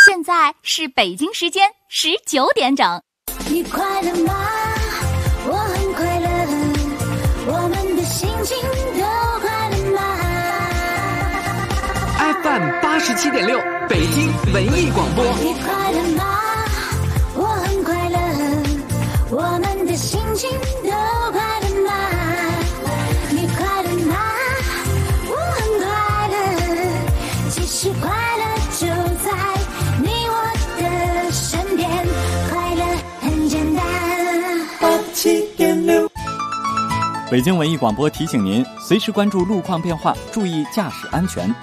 现在是北京时间19点整。 你快乐吗？我很快乐，我们的心情都快乐吗 ？FM 87.6，北京文艺广播。 你快乐吗？我很快乐，我们的心情都快乐吗？你快乐吗？我很快乐，其实快乐就在你我的身边，快乐很简单。87.6， 北京文艺广播提醒您，随时关注路况变化，注意驾驶安全。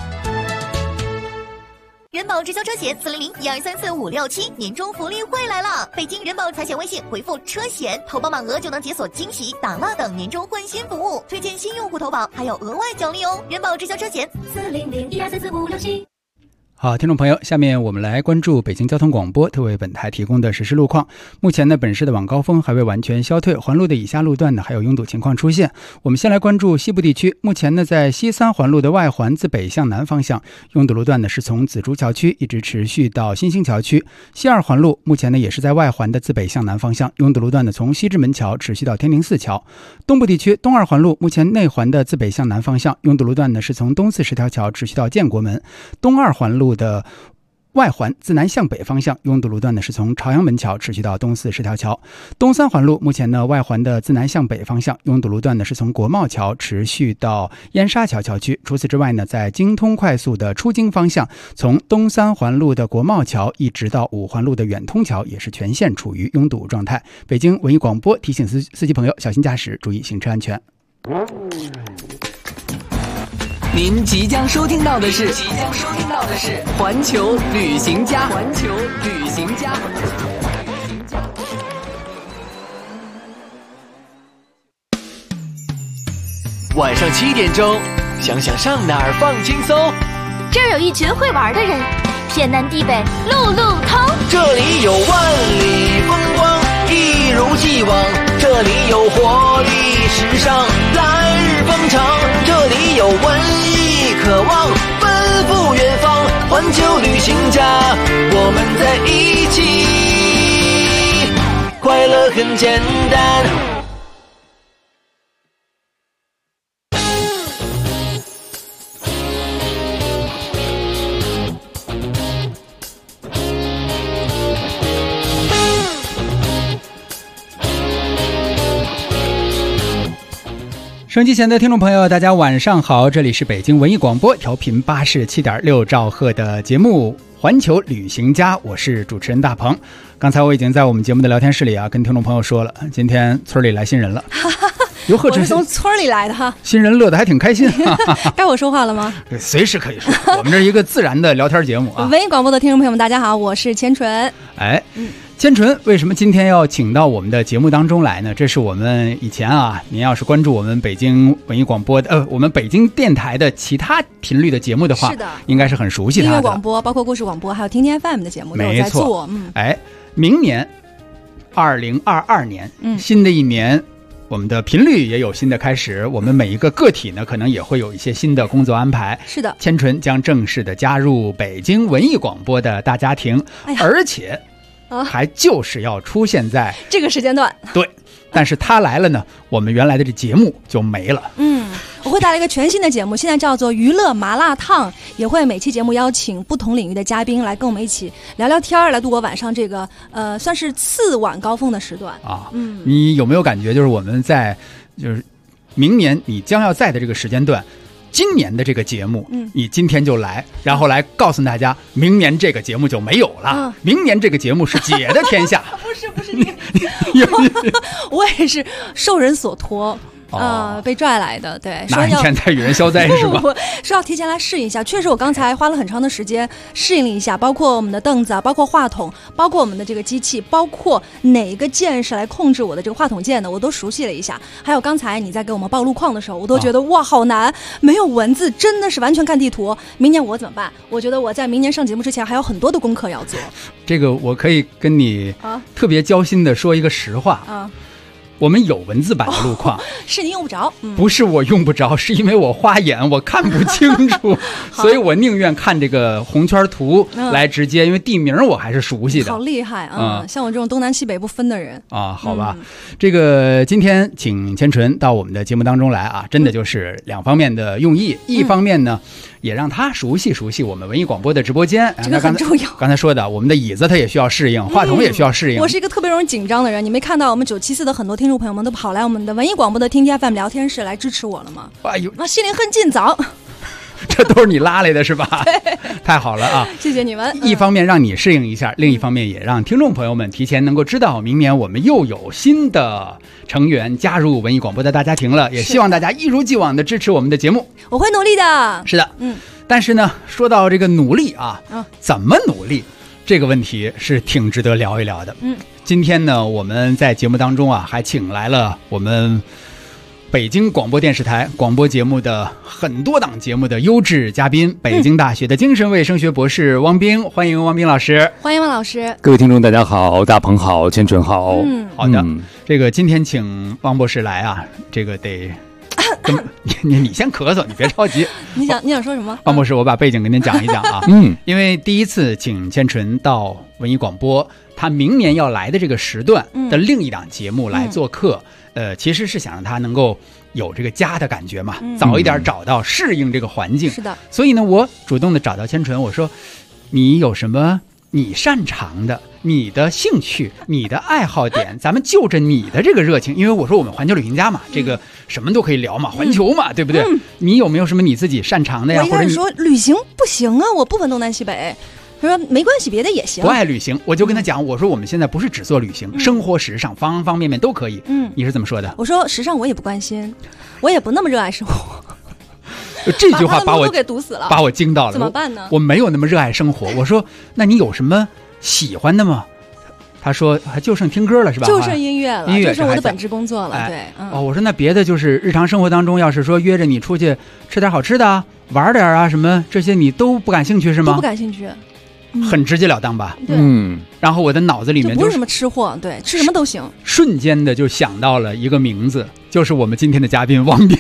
人保直销车险400-1234-567年终福利会来了！北京人保财险微信回复车险，投保满额就能解锁惊喜、打蜡等年终换新服务，推荐新用户投保还有额外奖励哦！人保直销车险400-1234-567。 好，听众朋友，下面我们来关注北京交通广播特为本台提供的实时路况。目前呢，本市的晚高峰还未完全消退，环路的以下路段呢还有拥堵情况出现。我们先来关注西部地区，目前呢，在西三环路的外环自北向南方向，拥堵路段呢是从紫竹桥区一直持续到新兴桥区。西二环路目前呢也是在外环的自北向南方向，拥堵路段呢从西直门桥持续到天宁寺桥。东部地区东二环路目前内环的自北向南方向，拥堵路段呢是从东四十条桥持续到建国门。东二环路的外环自南向北方向，拥堵路段呢是从朝阳门桥持续到东四十条桥。东三环路目前呢外环的自南向北方向，拥堵路段呢是从国贸桥持续到燕沙桥桥区。除此之外呢，在京通快速的出京方向，从东三环路的国贸桥一直到五环路的远通桥也是全线处于拥堵状态。北京文艺广播提醒司机朋友小心驾驶，注意行车安全。 您即将收听到的是环球旅行家。晚上7点钟，想想上哪儿放轻松。 这儿有一群会玩的人，天南地北路路通。 这里有万里风光，一如既往。这里有活力时尚，来日方长。这里有文艺渴望，奔赴远方。环球旅行家，我们在一起，快乐很简单。 收音机前的听众朋友，大家晚上好，这里是北京文艺广播调频87.6兆赫的节目环球旅行家，我是主持人大鹏。刚才我已经在我们节目的聊天室里跟听众朋友说了，今天村里来新人了。 我是从村里来的哈， 新人乐得还挺开心。 该我说话了吗？ 随时可以说，我们这是一个自然的聊天节目啊。 文艺广播的听众朋友们，大家好，我是千纯。 千纯为什么今天要请到我们的节目当中来呢？这是我们以前您要是关注我们北京文艺广播的我们北京电台的其他频率的节目的话， 是的， 应该是很熟悉它的。 音乐广播，包括故事广播，还有听听 FM 的节目都有在做。 明年2022年，新的一年，我们的频率也有新的开始，我们每一个个体呢，可能也会有一些新的工作安排。 是的， 千纯将正式的加入北京文艺广播的大家庭，而且还就是要出现在这个时间段。 对，但是他来了呢，我们原来的这节目就没了。 我会带来一个全新的节目，现在叫做娱乐麻辣烫，也会每期节目邀请不同领域的嘉宾来跟我们一起聊聊天，来度过晚上这个算是次晚高峰的时段啊。 你有没有感觉，就是我们在就是明年你将要在的这个时间段，今年的这个节目，你今天就来，然后来告诉大家，明年这个节目就没有了。明年这个节目是姐的天下。 不是你我也是受人所托。被拽来的，对， 哪一天才与人消灾是吧？ 说要提前来适应一下，确实我刚才花了很长的时间适应了一下，包括我们的凳子包括话筒，包括我们的这个机器，包括哪个键是来控制我的这个话筒键的，我都熟悉了一下。还有刚才你在给我们报路况的时候，我都觉得哇好难，没有文字，真的是完全看地图。明年我怎么办？我觉得我在明年上节目之前还有很多的功课要做。 这个我可以跟你特别交心的说一个实话我们有文字版的路况， 是你用不着， 不是我用不着，是因为我花眼，我看不清楚，所以我宁愿看这个红圈图来直接，因为地名我还是熟悉的。 好厉害啊！像我这种东南西北不分的人啊，好吧。这个今天请千纯到我们的节目当中来啊，真的就是两方面的用意，一方面呢，也让他熟悉熟悉我们文艺广播的直播间， 这个很重要。 刚才说的，我们的椅子他也需要适应，话筒也需要适应。 我是一个特别容易紧张的人，你没看到我们974的很多听众朋友们都跑来我们的文艺广播的听听 FM 聊天室来支持我了吗？ 哎呦， 心灵很紧张。 这都是你拉来的是吧？太好了啊！ 谢谢你们。 一方面让你适应一下，另一方面也让听众朋友们提前能够知道，明年我们又有新的成员加入文艺广播的大家庭了。也希望大家一如既往的支持我们的节目。 我会努力的。 是的，但是呢，说到这个努力啊，怎么努力这个问题是挺值得聊一聊的。今天呢，我们在节目当中啊，还请来了我们北京广播电视台广播节目的很多档节目的优质嘉宾，北京大学的精神卫生学博士汪冰，欢迎汪冰老师。 欢迎汪老师。 各位听众大家好，大鹏好，千纯好。 好的，这个今天请汪博士来啊，这个得你先咳嗽，你别着急。 你想说什么？ 汪博士，我把背景跟您讲一讲啊。因为第一次请千纯到文艺广播，他明年要来的这个时段的另一档节目来做客。其实是想让他能够有这个家的感觉嘛，早一点找到适应这个环境。 是的， 所以呢，我主动的找到千纯，我说你有什么你擅长的、你的兴趣、你的爱好点，咱们就着你的这个热情，因为我说我们环球旅行家嘛，这个什么都可以聊嘛，环球嘛，对不对？你有没有什么你自己擅长的呀？ 我一开始说旅行不行啊，我不分东南西北。他说没关系，别的也行。 不爱旅行，我就跟他讲，我说我们现在不是只做旅行，生活时尚方方面面都可以。你是怎么说的？ 我说时尚我也不关心，我也不那么热爱生活。 这句话把我给堵死了， 把我惊到了。 怎么办呢？ 我没有那么热爱生活。我说那你有什么喜欢的吗？他说还就剩听歌了是吧？ 就剩音乐了，就剩我的本职工作了。对， 我说那别的就是日常生活当中，要是说约着你出去吃点好吃的啊，玩点啊什么这些，你都不感兴趣是吗？ 都不感兴趣。 很直截了当吧？ 对， 然后我的脑子里面就不是什么吃货，对，吃什么都行。 瞬间的就想到了一个名字，就是我们今天的嘉宾汪冰。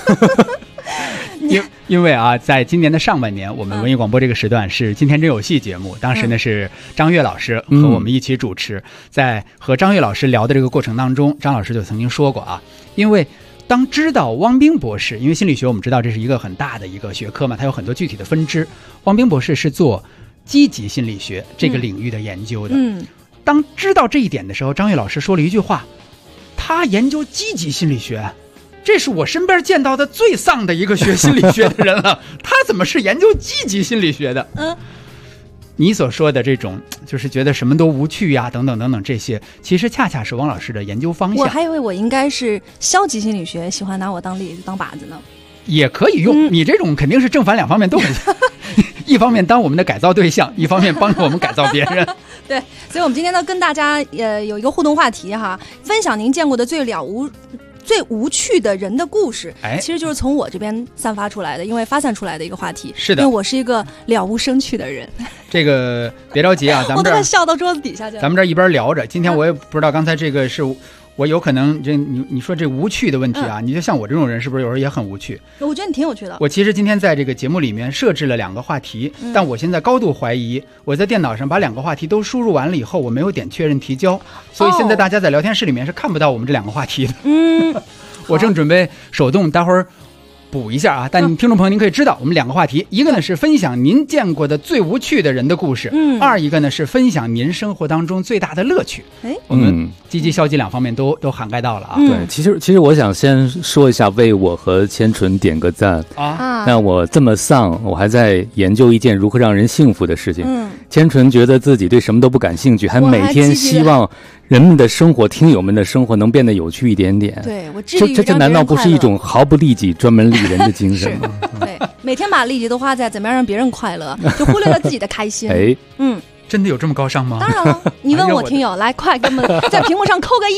因为啊，在今年的上半年，我们文艺广播这个时段是今天真有戏节目，当时呢是张悦老师和我们一起主持，在和张悦老师聊的这个过程当中，张老师就曾经说过啊，因为当知道汪冰博士，因为心理学我们知道这是一个很大的一个学科嘛，它有很多具体的分支，汪冰博士是做积极心理学这个领域的研究的。当知道这一点的时候，张悦老师说了一句话，他研究积极心理学，这是我身边见到的最丧的一个学心理学的人了。他怎么是研究积极心理学的？你所说的这种就是觉得什么都无趣呀，等等等等，这些其实恰恰是汪老师的研究方向。 我还以为我应该是消极心理学，喜欢拿我当例子当靶子呢。 也可以用，你这种肯定是正反两方面都很像。一方面当我们的改造对象，一方面帮助我们改造别人。 对，所以我们今天呢跟大家有一个互动话题哈，分享您见过的最无趣的人的故事，其实就是从我这边散发出来的，因为发散出来的一个话题。 是的， 因为我是一个了无生趣的人。 这个别着急啊，咱们这我都快笑到桌子底下去了。 咱们这一边聊着，今天我也不知道刚才这个是。我有可能你说这无趣的问题啊，你就像我这种人是不是有时候也很无趣？ 我觉得你挺有趣的。 我其实今天在这个节目里面设置了2个话题，但我现在高度怀疑我在电脑上把2个话题都输入完了以后，我没有点确认提交，所以现在大家在聊天室里面是看不到我们这2个话题的。我正准备手动待会儿补一下啊，但听众朋友您可以知道我们2个话题，一个呢是分享您见过的最无趣的人的故事，二一个呢是分享您生活当中最大的乐趣。我们积极消极2方面都涵盖到了啊。 对，其实我想先说一下，为我和千纯点个赞啊。那我这么丧，我还在研究一件如何让人幸福的事情。千纯觉得自己对什么都不感兴趣，还每天希望人们的生活、听友们的生活能变得有趣一点点。 对，我致力于这难道不是一种毫不利己、专门利人的精神吗？ 对，每天把力气都花在怎么样让别人快乐，就忽略了自己的开心。 真的有这么高尚吗？ 当然了，你问我听友，来快给我们在屏幕上扣个1。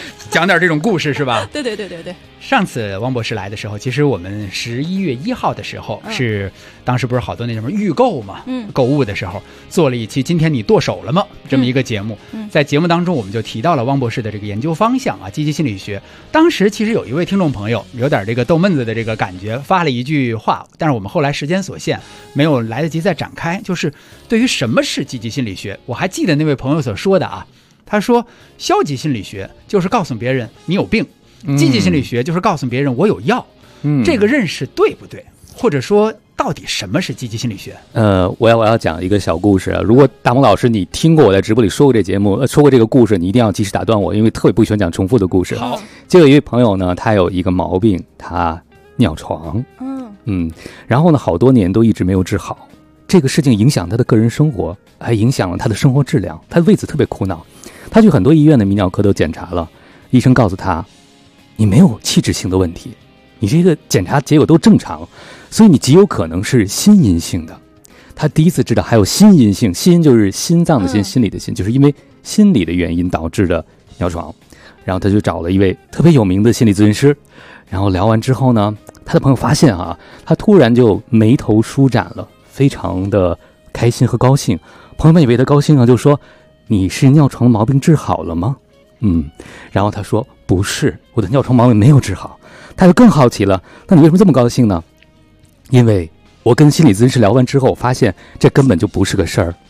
讲点这种故事是吧？ 对对对对对。 上次汪博士来的时候，其实我们11月1号的时候是当时不是好多那什么预购嘛，购物的时候做了一期今天你剁手了吗这么一个节目。在节目当中我们就提到了汪博士的这个研究方向啊，积极心理学。当时其实有一位听众朋友有点这个逗闷子的这个感觉，发了一句话，但是我们后来时间所限没有来得及再展开，就是对于什么是积极心理学，我还记得那位朋友所说的啊，他说消极心理学就是告诉别人你有病，积极心理学就是告诉别人我有药。这个认识对不对？或者说到底什么是积极心理学？ 我要讲一个小故事啊。如果大萌老师你听过我在直播里说过这节目，说过这个故事，你一定要及时打断我，因为特别不喜欢讲重复的故事。 好， 就有一位朋友呢，他有一个毛病，他尿床。然后呢，好多年都一直没有治好。这个事情影响他的个人生活，还影响了他的生活质量，他为此特别苦恼。他去很多医院的泌尿科都检查了，医生告诉他，你没有器质性的问题，你这个检查结果都正常，所以你极有可能是心因性的。他第一次知道还有心因性，心就是心脏的心，心理的心，就是因为心理的原因导致的尿床。然后他就找了一位特别有名的心理咨询师，然后聊完之后呢，他的朋友发现啊，他突然就眉头舒展了，非常的开心和高兴。朋友们以为他高兴啊，就说你是尿床毛病治好了吗？然后他说不是，我的尿床毛病没有治好。他就更好奇了，那你为什么这么高兴呢？因为我跟心理咨询师聊完之后，发现这根本就不是个事儿。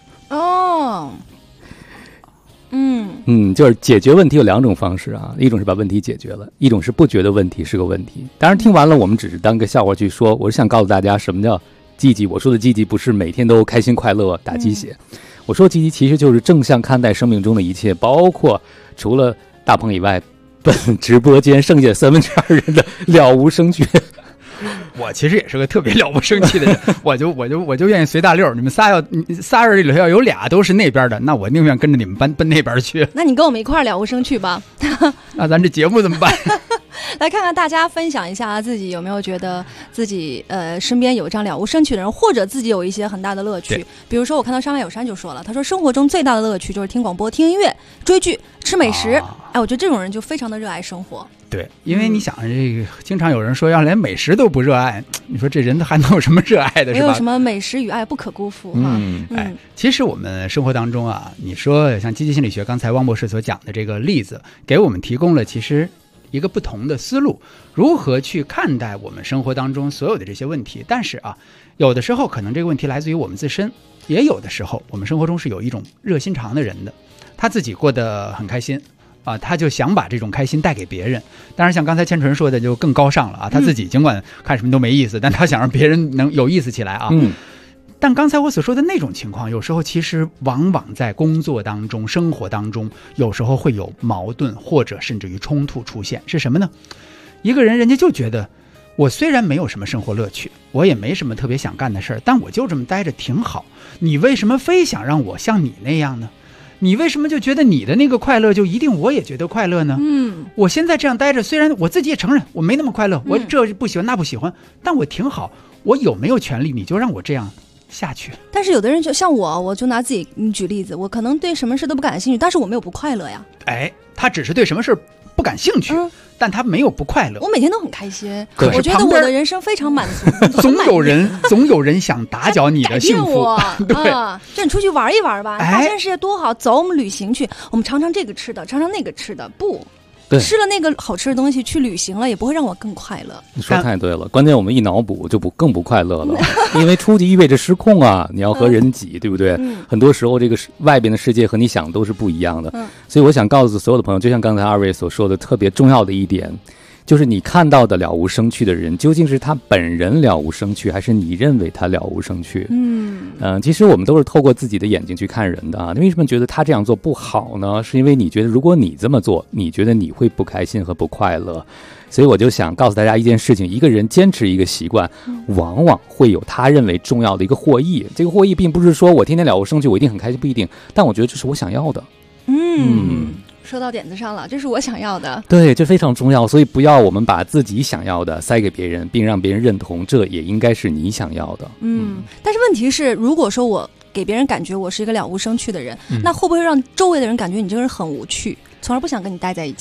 就是解决问题有两种方式啊，一种是把问题解决了，一种是不觉得问题是个问题。当然听完了我们只是当个笑话去说，我是想告诉大家什么叫积极。我说的积极不是每天都开心快乐打鸡血，我说积极其实就是正向看待生命中的一切，包括除了大鹏以外本直播间剩下2/3人的了无生趣。 我其实也是个特别了不生气的人，我就愿意随大溜。你们仨人里头要有俩都是那边的，那我宁愿跟着你们奔那边去。 那你跟我们一块儿了无生趣吧。 那咱这节目怎么办？ 来看看大家分享一下自己有没有觉得自己身边有这样了无生趣的人，或者自己有一些很大的乐趣。比如说我看到山外有山就说了，他说生活中最大的乐趣就是听广播、听音乐、追剧、吃美食。我觉得这种人就非常的热爱生活。 对，因为你想这个经常有人说要连美食都不热爱，你说这人还能有什么热爱的，是吧？ 没有什么美食与爱不可辜负哈。 其实我们生活当中啊，你说像积极心理学刚才汪博士所讲的这个例子，给我们提供了其实一个不同的思路，如何去看待我们生活当中所有的这些问题。但是啊，有的时候可能这个问题来自于我们自身，也有的时候我们生活中是有一种热心肠的人的，他自己过得很开心啊，他就想把这种开心带给别人。当然像刚才千纯说的就更高尚了啊，他自己尽管看什么都没意思，但他想让别人能有意思起来啊。但刚才我所说的那种情况，有时候其实往往在工作当中、生活当中，有时候会有矛盾或者甚至于冲突出现。是什么呢？一个人家就觉得，我虽然没有什么生活乐趣，我也没什么特别想干的事儿，但我就这么待着挺好。你为什么非想让我像你那样呢？你为什么就觉得你的那个快乐就一定我也觉得快乐呢？我现在这样待着，虽然我自己也承认我没那么快乐，我这不喜欢那不喜欢，但我挺好。我有没有权利你就让我这样下去？ 但是有的人就像我就拿自己举例子，我可能对什么事都不感兴趣，但是我没有不快乐呀。 他只是对什么事不感兴趣，但他没有不快乐。 我每天都很开心，我觉得我的人生非常满足。 总有人想打搅你的幸福。对， 这你出去玩一玩吧，大千世界多好，走，我们旅行去，我们尝尝这个吃的，尝尝那个吃的，不。吃了那个好吃的东西，去旅行了也不会让我更快乐。 你说太对了，关键我们一脑补就更不快乐了，因为出去意味着失控啊，你要和人挤，对不对？很多时候这个外边的世界和你想都是不一样的。所以我想告诉所有的朋友，就像刚才二位所说的，特别重要的一点，就是你看到的了无生趣的人，究竟是他本人了无生趣，还是你认为他了无生趣？其实我们都是透过自己的眼睛去看人的啊。为什么觉得他这样做不好呢？是因为你觉得如果你这么做，你觉得你会不开心和不快乐。所以我就想告诉大家一件事情，一个人坚持一个习惯，往往会有他认为重要的一个获益。这个获益并不是说我天天了无生趣我一定很开心，不一定，但我觉得这是我想要的。 说到点子上了，这是我想要的。 对，这非常重要。所以不要我们把自己想要的塞给别人，并让别人认同，这也应该是你想要的。 但是问题是，如果说我给别人感觉我是一个了无生趣的人，那会不会让周围的人感觉你这个人很无趣，从而不想跟你待在一起？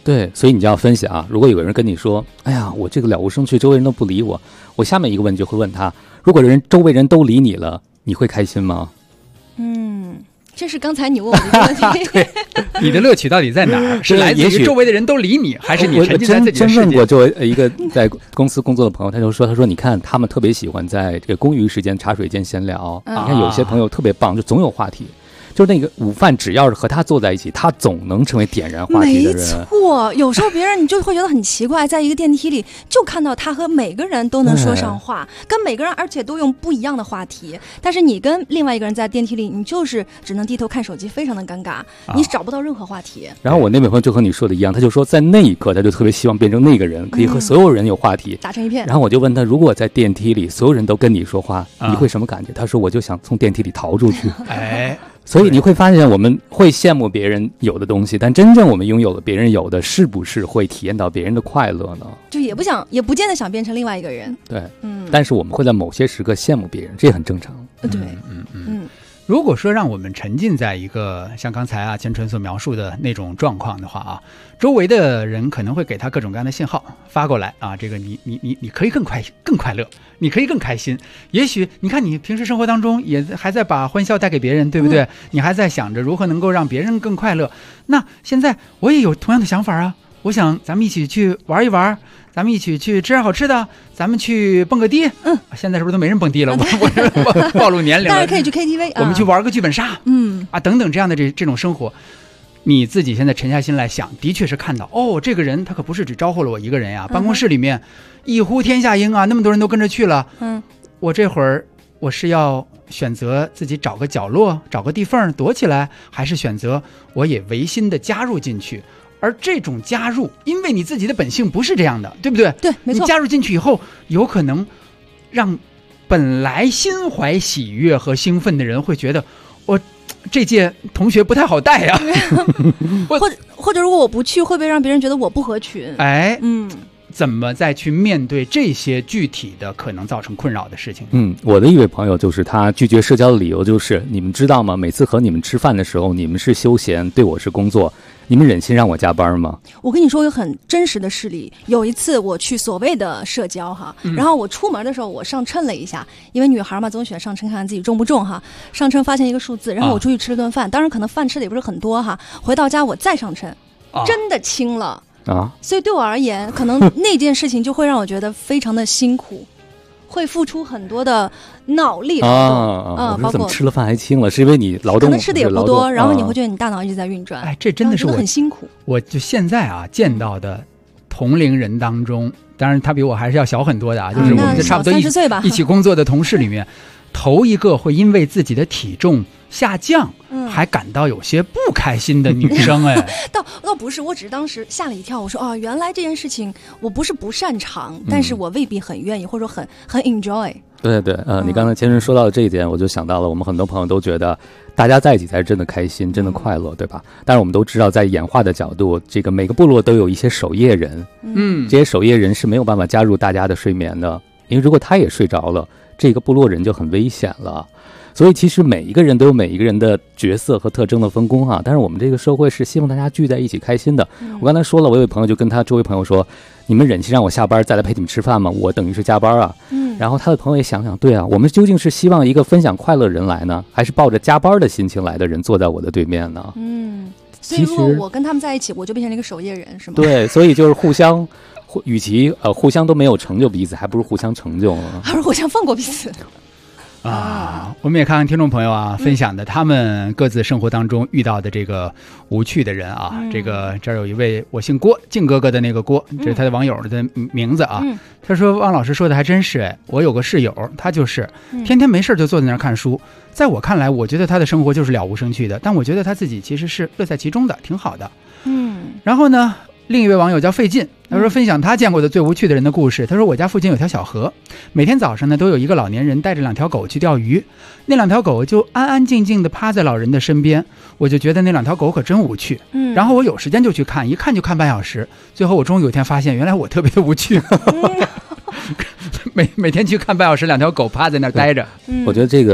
对，所以你就要分享。如果有人跟你说，哎呀，我这个了无生趣，周围人都不理我，我下面一个问题就会问他，如果周围人都理你了，你会开心吗？ 这是刚才你问我的一个问题。 对，你的乐趣到底在哪儿？是来自于周围的人都理你，还是你沉浸在自己的世界？ 真问过作为一个在公司工作的朋友，他说你看他们特别喜欢在这个公余时间茶水间闲聊。你看有些朋友特别棒，就总有话题。就是那个午饭，只要是和他坐在一起，他总能成为点燃话题的人。 没错，有时候别人你就会觉得很奇怪，在一个电梯里就看到他和每个人都能说上话，跟每个人而且都用不一样的话题。但是你跟另外一个人在电梯里，你就是只能低头看手机，非常的尴尬，你找不到任何话题。 然后我那位朋友就和你说的一样，他就说在那一刻他就特别希望变成那个人，可以和所有人有话题， 打成一片。 然后我就问他，如果在电梯里所有人都跟你说话，你会什么感觉？他说我就想从电梯里逃出去。 哎。 所以你会发现，我们会羡慕别人有的东西，但真正我们拥有了别人有的，是不是会体验到别人的快乐呢？ 就也不见得想变成另外一个人。 对，但是我们会在某些时刻羡慕别人，这也很正常。 对， 如果说让我们沉浸在一个像刚才千纯所描述的那种状况的话周围的人可能会给他各种各样的信号发过来这个你可以更快乐，你可以更开心。也许你看你平时生活当中也还在把欢笑带给别人，对不对？你还在想着如何能够让别人更快乐。那现在我也有同样的想法我想咱们一起去玩一玩，咱们一起去吃点好吃的，咱们去蹦个迪。现在是不是都没人蹦迪了？我暴露年龄了。 当然可以去 KTV， 我们去玩个剧本杀，等等这样的这种生活。你自己现在沉下心来想，的确是看到这个人他可不是只招呼了我一个人呀，办公室里面一呼天下鹰那么多人都跟着去了。我这会儿我是要选择自己找个角落找个地缝躲起来，还是选择我也违心的加入进去？而这种加入，因为你自己的本性不是这样的，对不对？ 对，没错。 你加入进去以后，有可能让本来心怀喜悦和兴奋的人会觉得，我这届同学不太好带呀。 或者如果我不去，会不会让别人觉得我不合群？ 怎么再去面对这些具体的可能造成困扰的事情？ 我的一位朋友就是他拒绝社交的理由就是，你们知道吗？每次和你们吃饭的时候，你们是休闲，对我是工作，你们忍心让我加班吗？ 我跟你说一个很真实的事例，有一次我去所谓的社交然后我出门的时候我上称了一下，因为女孩嘛总喜欢上称看看自己重不重上称发现一个数字，然后我出去吃了顿饭，当然可能饭吃的也不是很多回到家我再上称，真的轻了。所以对我而言，可能那件事情就会让我觉得非常的辛苦，会付出很多的脑力劳动包括怎么吃了饭还轻了，是因为你劳动可能吃的也不多，然后你会觉得你大脑一直在运转。 这真的是我很辛苦。 我就现在见到的同龄人当中，当然他比我还是要小很多的就是我们差不多 30岁吧， 一起工作的同事里面，头一个会因为自己的体重下降还感到有些不开心的女生。 倒不是，我只是当时吓了一跳，我说原来这件事情我不是不擅长，但是我未必很愿意，或者说很 enjoy。 对，你刚才前人说到的这一点，我就想到了我们很多朋友都觉得大家在一起才是真的开心，真的快乐，对吧？但是我们都知道，在演化的角度，这个每个部落都有一些守夜人，这些守夜人是没有办法加入大家的睡眠的，因为如果他也睡着了，这个部落人就很危险了。所以其实每一个人都有每一个人的角色和特征的分工但是我们这个社会是希望大家聚在一起开心的。我刚才说了，我有位朋友就跟他周围朋友说，你们忍心让我下班再来陪你们吃饭吗？我等于是加班然后他的朋友也想想，对我们究竟是希望一个分享快乐人来呢，还是抱着加班的心情来的人坐在我的对面呢？ 所以如果我跟他们在一起，我就变成了一个守夜人，是吗？ 对，所以就是互相与其互相都没有成就彼此，还不如互相成就呢， 还是互相放过彼此。 我们也看看听众朋友分享的他们各自生活当中遇到的这个无趣的人这儿有一位我姓郭，靖哥哥的那个郭，这是他的网友的名字他说汪老师说的还真是我有个室友，他就是天天没事就坐在那儿看书，在我看来我觉得他的生活就是了无生趣的，但我觉得他自己其实是乐在其中的，挺好的。然后呢另一位网友叫费劲，他说分享他见过的最无趣的人的故事。他说我家附近有条小河，每天早上呢都有一个老年人带着2条狗去钓鱼，那2条狗就安安静静地趴在老人的身边，我就觉得那2条狗可真无趣。然后我有时间就去看，一看就看半小时，最后我终于有一天发现原来我特别的无趣。每天去看半小时，2条狗趴在那儿待着。 我觉得这个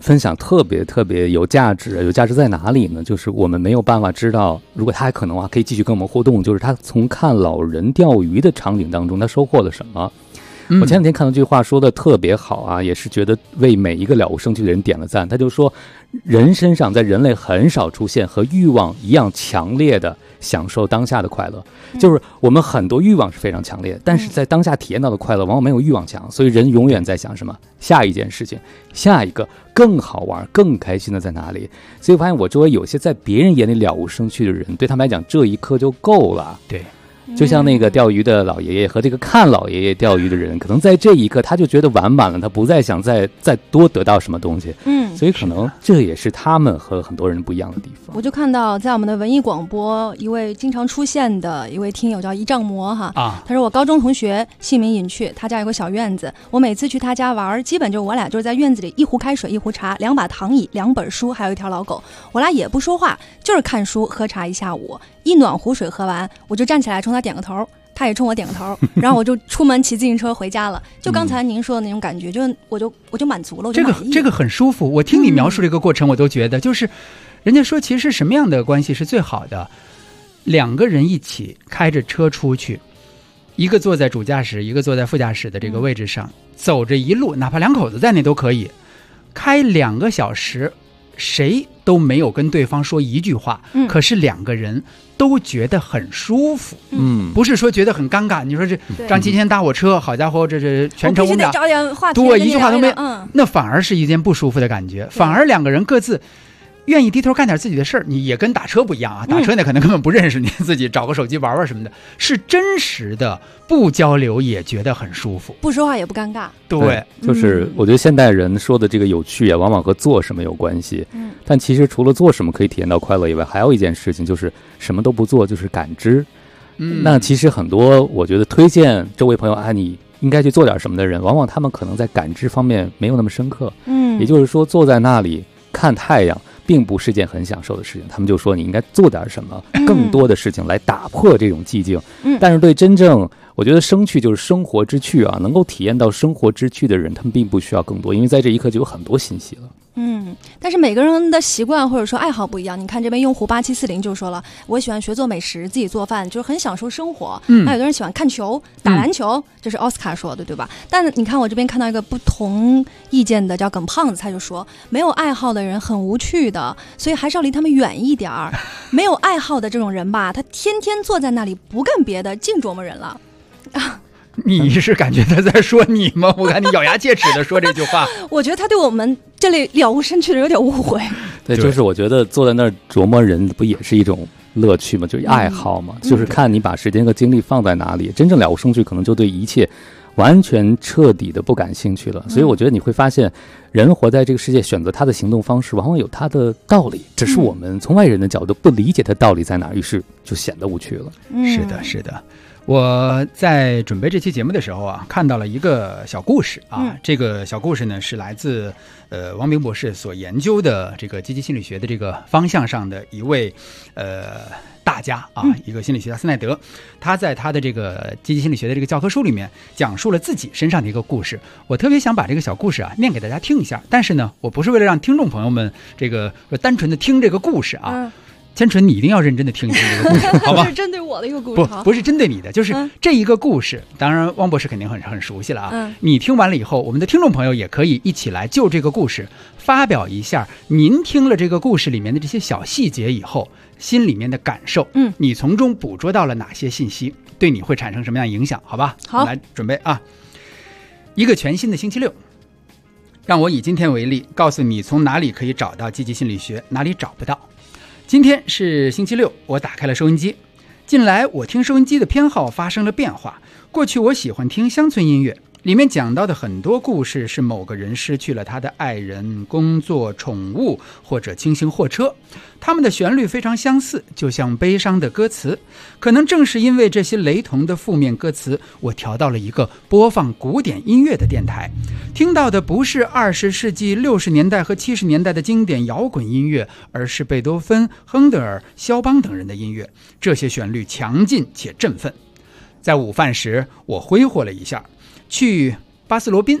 分享特别特别有价值，有价值在哪里呢？就是我们没有办法知道，如果他还可能可以继续跟我们互动，就是他从看老人钓鱼的场景当中，他收获了什么。我前两天看到这句话说的特别好啊，也是觉得为每一个了无生趣的人点了赞。他就说，人身上在人类很少出现和欲望一样强烈的享受当下的快乐，就是我们很多欲望是非常强烈的，但是在当下体验到的快乐往往没有欲望强，所以人永远在想什么下一件事情，下一个更好玩更开心的在哪里。所以我发现我周围有些在别人眼里了无生趣的人，对他们来讲这一刻就够了。 对， 就像那个钓鱼的老爷爷和这个看老爷爷钓鱼的人，可能在这一刻他就觉得完满了，他不再想再多得到什么东西。所以可能这也是他们和很多人不一样的地方。 我就看到在我们的文艺广播一位经常出现的一位听友叫一丈魔他说我高中同学姓名隐去，他家有个小院子，我每次去他家玩，基本就我俩就是在院子里一壶开水一壶茶2把躺椅2本书还有一条老狗，我俩也不说话，就是看书喝茶一下午，一暖壶水喝完我就站起来冲他点个头，他也冲我点个头，然后我就出门骑自行车回家了。就刚才您说的那种感觉，就我就满足了，我就满意了。 这个很舒服。我听你描述这个过程，我都觉得就是，人家说其实什么样的关系是最好的？两个人一起开着车出去，一个坐在主驾驶，一个坐在副驾驶的这个位置上，走着一路，哪怕两口子在那都可以，开2个小时。谁都没有跟对方说一句话，可是两个人都觉得很舒服，不是说觉得很尴尬。你说这张琪先搭我车，好家伙，这全程我们俩找点话题， 对，一句话都没，那反而是一件不舒服的感觉，反而两个人各自愿意低头干点自己的事儿。你也跟打车不一样啊，打车那可能根本不认识你，自己找个手机玩玩什么的，是真实的，不交流也觉得很舒服， 不说话也不尴尬。 对， 就是我觉得现代人说的这个有趣啊，往往和做什么有关系。但其实除了做什么可以体验到快乐以外，还有一件事情就是什么都不做，就是感知。那其实很多我觉得推荐周围朋友你应该去做点什么的人，往往他们可能在感知方面没有那么深刻。也就是说坐在那里看太阳并不是件很享受的事情，他们就说你应该做点什么更多的事情来打破这种寂静。但是对真正我觉得生趣就是生活之趣啊，能够体验到生活之趣的人，他们并不需要更多，因为在这一刻就有很多信息了。 但是每个人的习惯或者说爱好不一样。你看这边用户8740就说了，我喜欢学做美食，自己做饭，就是很享受生活。那有的人喜欢看球打篮球，这是奥斯卡说的对吧？但你看我这边看到一个不同意见的叫耿胖子，他就说没有爱好的人很无趣的，所以还是要离他们远一点儿。没有爱好的这种人吧，他天天坐在那里不干别的，净琢磨人了你是感觉他在说你吗？我看你咬牙切齿的说这句话我觉得他对我们这类了无生趣的有点误会。 对，就是我觉得坐在那儿琢磨人不也是一种乐趣吗？就是爱好嘛，就是看你把时间和精力放在哪里。真正了无生趣可能就对一切完全彻底的不感兴趣了。所以我觉得你会发现人活在这个世界，选择他的行动方式往往有他的道理，只是我们从外人的角度不理解他道理在哪，于是就显得无趣了。 是的是的。我在准备这期节目的时候啊，看到了一个小故事啊。这个小故事呢是来自王明博士所研究的这个积极心理学的这个方向上的一位大家啊，一个心理学家斯奈德，他在他的这个积极心理学的这个教科书里面讲述了自己身上的一个故事。我特别想把这个小故事啊念给大家听一下，但是呢，我不是为了让听众朋友们这个单纯的听这个故事啊。千纯，你一定要认真的听一听这个故事，好吧？ 是针对我的一个故事， 不是针对你的，就是这一个故事。当然，汪博士肯定很熟悉了啊。你听完了以后，我们的听众朋友也可以一起来就这个故事发表一下您听了这个故事里面的这些小细节以后心里面的感受。你从中捕捉到了哪些信息，对你会产生什么样影响？好吧？ 好， 来准备啊！一个全新的星期六，让我以今天为例，告诉你从哪里可以找到积极心理学，哪里找不到。今天是星期六，我打开了收音机。近来我听收音机的偏好发生了变化。过去我喜欢听乡村音乐，里面讲到的很多故事是某个人失去了他的爱人、工作、宠物或者轻型货车，他们的旋律非常相似，就像悲伤的歌词。可能正是因为这些雷同的负面歌词，我调到了一个播放古典音乐的电台，听到的不是20世纪60年代和70年代的经典摇滚音乐，而是贝多芬、亨德尔、肖邦等人的音乐。这些旋律强劲且振奋。在午饭时，我挥霍了一下，去巴斯罗宾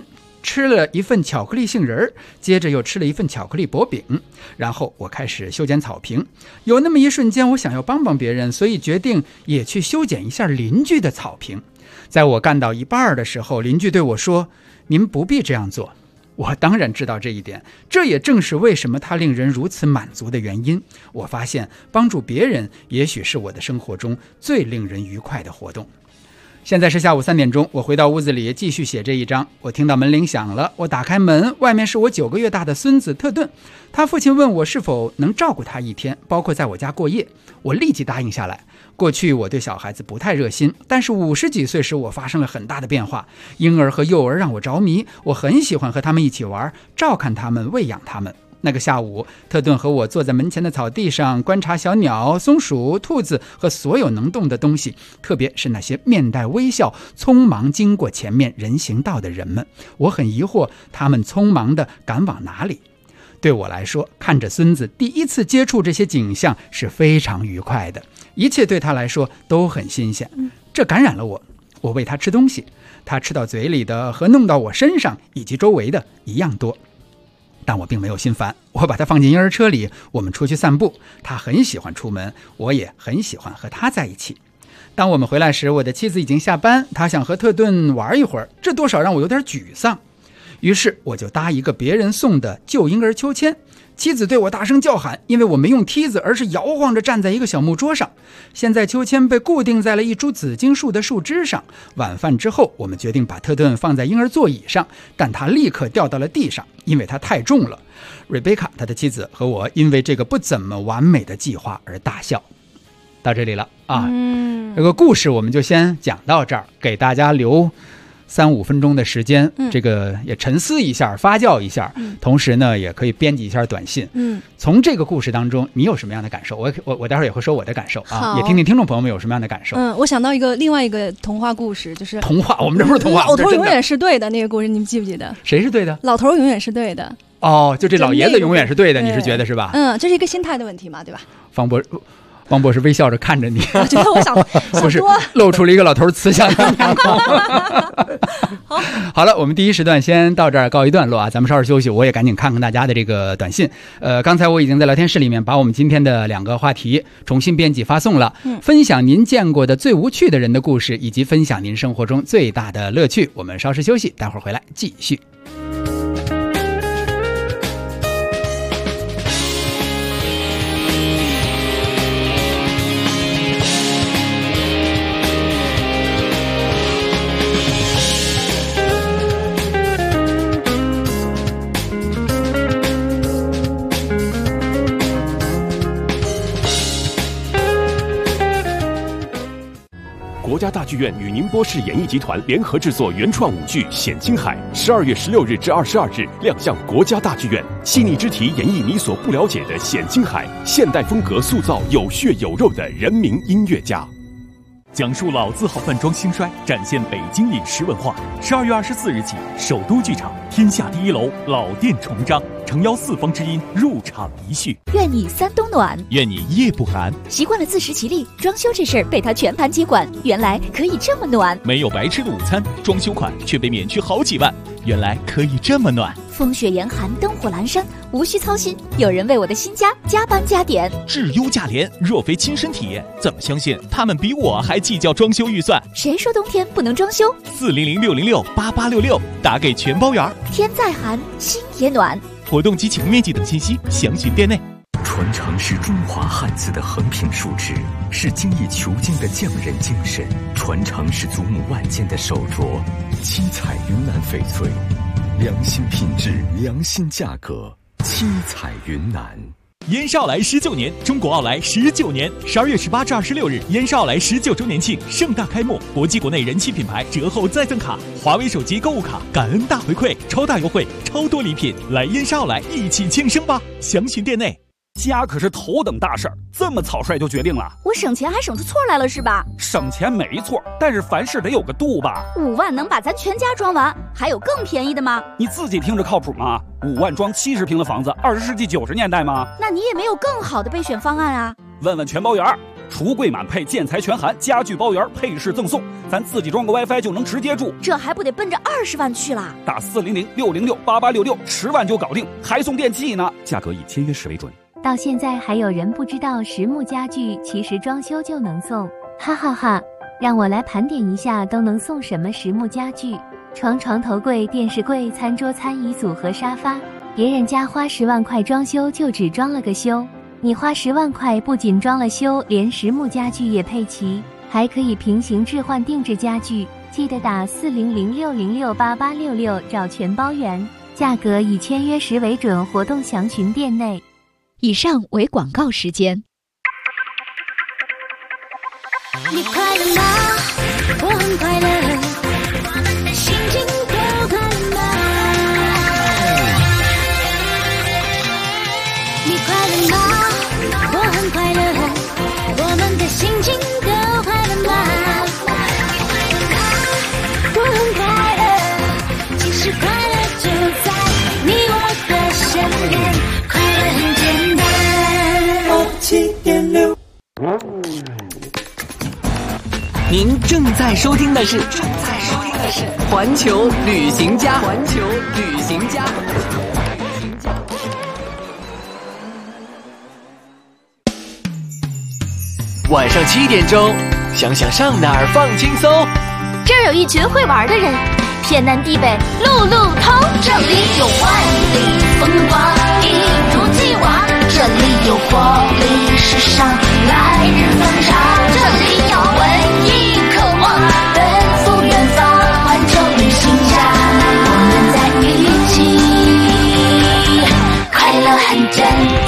吃了一份巧克力杏仁儿，接着又吃了一份巧克力薄饼，然后我开始修剪草坪。有那么一瞬间，我想要帮帮别人，所以决定也去修剪一下邻居的草坪。在我干到一半的时候，邻居对我说：“您不必这样做。”我当然知道这一点，这也正是为什么它令人如此满足的原因。我发现帮助别人也许是我的生活中最令人愉快的活动。现在是下午3点钟，我回到屋子里继续写这一章。我听到门铃响了，我打开门，外面是我9个月大的孙子特顿。他父亲问我是否能照顾他一天，包括在我家过夜。我立即答应下来。过去我对小孩子不太热心，但是50几岁时我发生了很大的变化。婴儿和幼儿让我着迷，我很喜欢和他们一起玩，照看他们，喂养他们。那个下午，特顿和我坐在门前的草地上，观察小鸟、松鼠、兔子和所有能动的东西，特别是那些面带微笑、匆忙经过前面人行道的人们。我很疑惑，他们匆忙地赶往哪里？对我来说，看着孙子第一次接触这些景象是非常愉快的，一切对他来说都很新鲜。这感染了我。我喂他吃东西，他吃到嘴里的和弄到我身上以及周围的一样多。但我并没有心烦，我把他放进婴儿车里，我们出去散步。他很喜欢出门，我也很喜欢和他在一起。当我们回来时，我的妻子已经下班，她想和特顿玩一会儿，这多少让我有点沮丧。于是我就搭一个别人送的旧婴儿秋千。妻子对我大声叫喊，因为我没用梯子，而是摇晃着站在一个小木桌上。现在秋千被固定在了一株紫荆树的树枝上。晚饭之后，我们决定把特顿放在婴儿座椅上，但他立刻掉到了地上，因为他太重了。瑞贝卡，他的妻子和我因为这个不怎么完美的计划而大笑。到这里了啊，这个故事我们就先讲到这儿，给大家留3-5分钟的时间，这个也沉思一下，发酵一下，同时呢也可以编辑一下短信。从这个故事当中你有什么样的感受？我待会儿也会说我的感受啊，也听听听众朋友们有什么样的感受。 我想到另外一个童话故事，就是童话，我们这不是童话， 老头永远是对的那个故事，你们记不记得？ 谁是对的？ 老头永远是对的。 哦，就这老爷子永远是对的，你是觉得是吧？ 这是一个心态的问题嘛，对吧？ 方博士微笑着看着你， 我觉得我想不是露出了一个老头慈祥的面孔。好了，我们第一时段先到这儿告一段落啊，咱们稍事休息，我也赶紧看看大家的这个短信。刚才我已经在聊天室里面把我们今天的2个话题重新编辑发送了，分享您见过的最无趣的人的故事，以及分享您生活中最大的乐趣。我们稍事休息，待会儿回来继续。 国家大剧院与宁波市演艺集团联合制作原创舞剧《险青海》，12月16日至22日亮相国家大剧院，细腻之题演绎你所不了解的险青海，现代风格塑造有血有肉的人民音乐家。 讲述老字号饭庄兴衰，展现北京饮食文化。12月24日起，首都剧场天下第一楼老店重张，诚邀四方之音入场一叙。 愿你3冬暖， 愿你夜不寒。 习惯了自食其力，装修这事儿被他全盘接管，原来可以这么暖。 没有白吃的午餐，装修款却被免去好几万，原来可以这么暖。 风雪严寒，灯火阑珊，无需操心，有人为我的新家加班加点。 质优价廉，若非亲身体验，怎么相信他们比我还计较装修预算？ 谁说冬天不能装修 ？400-606-8866，打给全包圆。 天再寒，心也暖。 活动及请面积等信息详询店内。 传承是中华汉字的横平竖直，是精益求精的匠人精神；传承是祖母万件的手镯，七彩云南翡翠，良心品质，良心价格，七彩云南。 燕少来19年，中国奥莱19年，12月18至26日，燕少来19周年庆盛大开幕，国际国内人气品牌折后再赠卡，华为手机购物卡，感恩大回馈，超大优惠，超多礼品，来燕少来一起庆生吧！详询店内。 家可是头等大事儿，这么草率就决定了？ 我省钱还省出错来了是吧？ 省钱没错，但是凡事得有个度吧。 5万能把咱全家装完，还有更便宜的吗？ 你自己听着靠谱吗？5万装70平的房子，20世纪90年代吗？ 那你也没有更好的备选方案啊？ 问问全包圆， 橱柜满配，建材全含，家具包圆，配饰赠送，咱自己装个 WiFi 就能直接住， 这还不得奔着20万去啦？ 打400-606-8866，10万就搞定，还送电器呢，价格以签约时为准。 到现在还有人不知道实木家具其实装修就能送，哈哈哈！让我来盘点一下都能送什么实木家具：床、床头柜、电视柜、餐桌、餐椅组和沙发。别人家花10万块装修就只装了个修，你花10万块不仅装了修，连实木家具也配齐，还可以平行置换定制家具。记得打400-606-8866找全包圆，价格以签约时为准，活动详询店内。 以上为广告时间。 你快乐吗？我很快乐，我们的心情都快乐吗？你快乐吗？我很快乐，我们的心情都快乐吗？我很快乐，其实快乐就在你我的身边，快乐很简单。7.6。 您正在收听的是环球旅行家。 晚上7点钟，想想上哪儿放轻松。 这儿有一群会玩的人，天南地北路路通。这里有万里风光，一如既往。这里有活力时尚，来日方长。这里有文艺渴望，奔赴远方。环球旅行家，我们在一起，快乐很简单。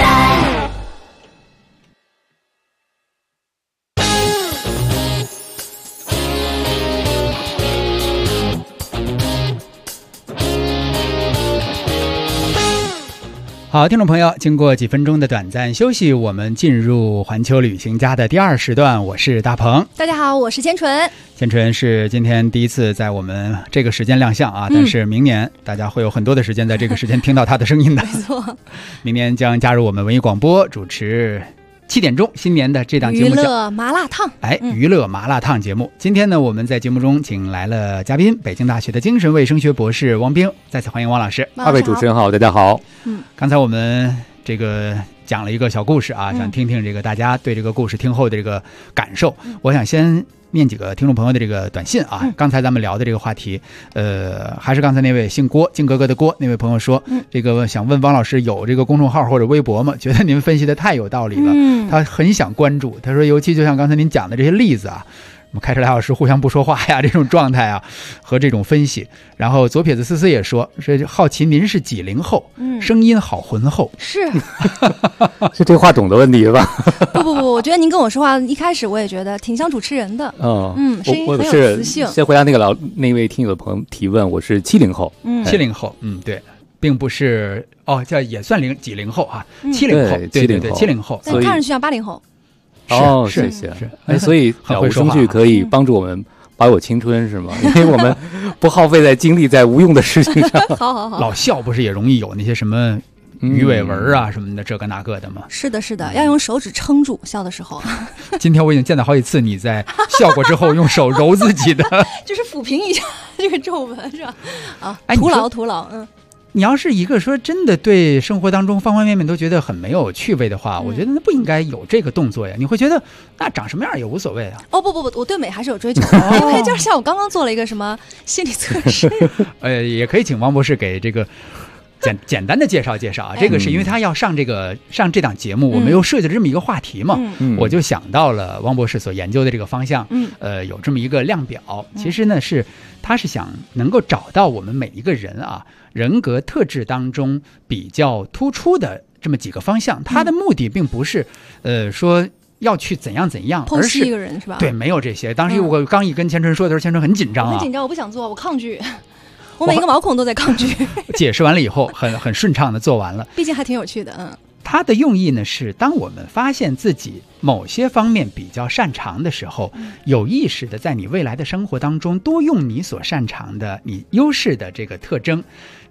好，听众朋友，经过几分钟的短暂休息，我们进入环球旅行家的第2时段。我是大鹏， 大家好，我是千纯。 千纯是今天第一次在我们这个时间亮相啊，但是明年大家会有很多的时间在这个时间听到他的声音的。 没错， 明年将加入我们文艺广播，主持7点钟新年的这档节目， 娱乐麻辣烫。 娱乐麻辣烫节目。今天呢，我们在节目中请来了嘉宾，北京大学的精神卫生学博士汪冰，再次欢迎汪老师。 2位主持人好，大家好。 刚才我们这个讲了一个小故事啊，想听听这个大家对这个故事听后的这个感受。我想先念几个听众朋友的这个短信啊。刚才咱们聊的这个话题，还是刚才那位姓郭，金格格的郭那位朋友说，这个想问汪老师有这个公众号或者微博吗？觉得您分析的太有道理了，他很想关注。他说，尤其就像刚才您讲的这些例子啊。我们开车2小时互相不说话呀，这种状态啊，和这种分析。然后左撇子思思也说，好奇您是几0后，声音好浑厚。 是这话筒的问题吧？ 不，我觉得您跟我说话一开始我也觉得挺像主持人的。声音很有磁性。 先回答那位听友的朋友提问，我是70后。 70后，对，并不是也算几0后啊，70后，对，70后， 但看上去像80后。 谢谢。所以了无生趣可以帮助我们保有青春是吗？因为我们不耗费在精力在无用的事情上。 好， 老笑不是也容易有那些什么鱼尾纹啊什么的，这个那个的吗？ 是的，要用手指撑住笑的时候。 今天我已经见到好几次你在笑过之后用手揉自己的， 就是抚平一下这个皱纹是吧？徒劳。 你要是一个说真的对生活当中方方面面都觉得很没有趣味的话，我觉得那不应该有这个动作呀。你会觉得那长什么样也无所谓啊。 不，我对美还是有追求的。因为就是像我刚刚做了一个什么心理测试。 也可以请汪博士给这个简单的介绍啊。这个是因为他要上这档节目，我们又设计了这么一个话题嘛，我就想到了汪博士所研究的这个方向。有这么一个量表，其实呢他是想能够找到我们每一个人啊人格特质当中比较突出的这么几个方向。他的目的并不是说要去怎样， 剖析一个人是吧？ 对，没有这些。当时我刚一跟千纯说的时候，千纯很紧张啊， 很紧张，我不想做，我抗拒。我每一个毛孔都在抗拒。 解释完了以后，很顺畅的做完了。 毕竟还挺有趣的， 它的用意呢是，当我们发现自己某些方面比较擅长的时候，有意识的在你未来的生活当中多用你所擅长的、你优势的这个特征，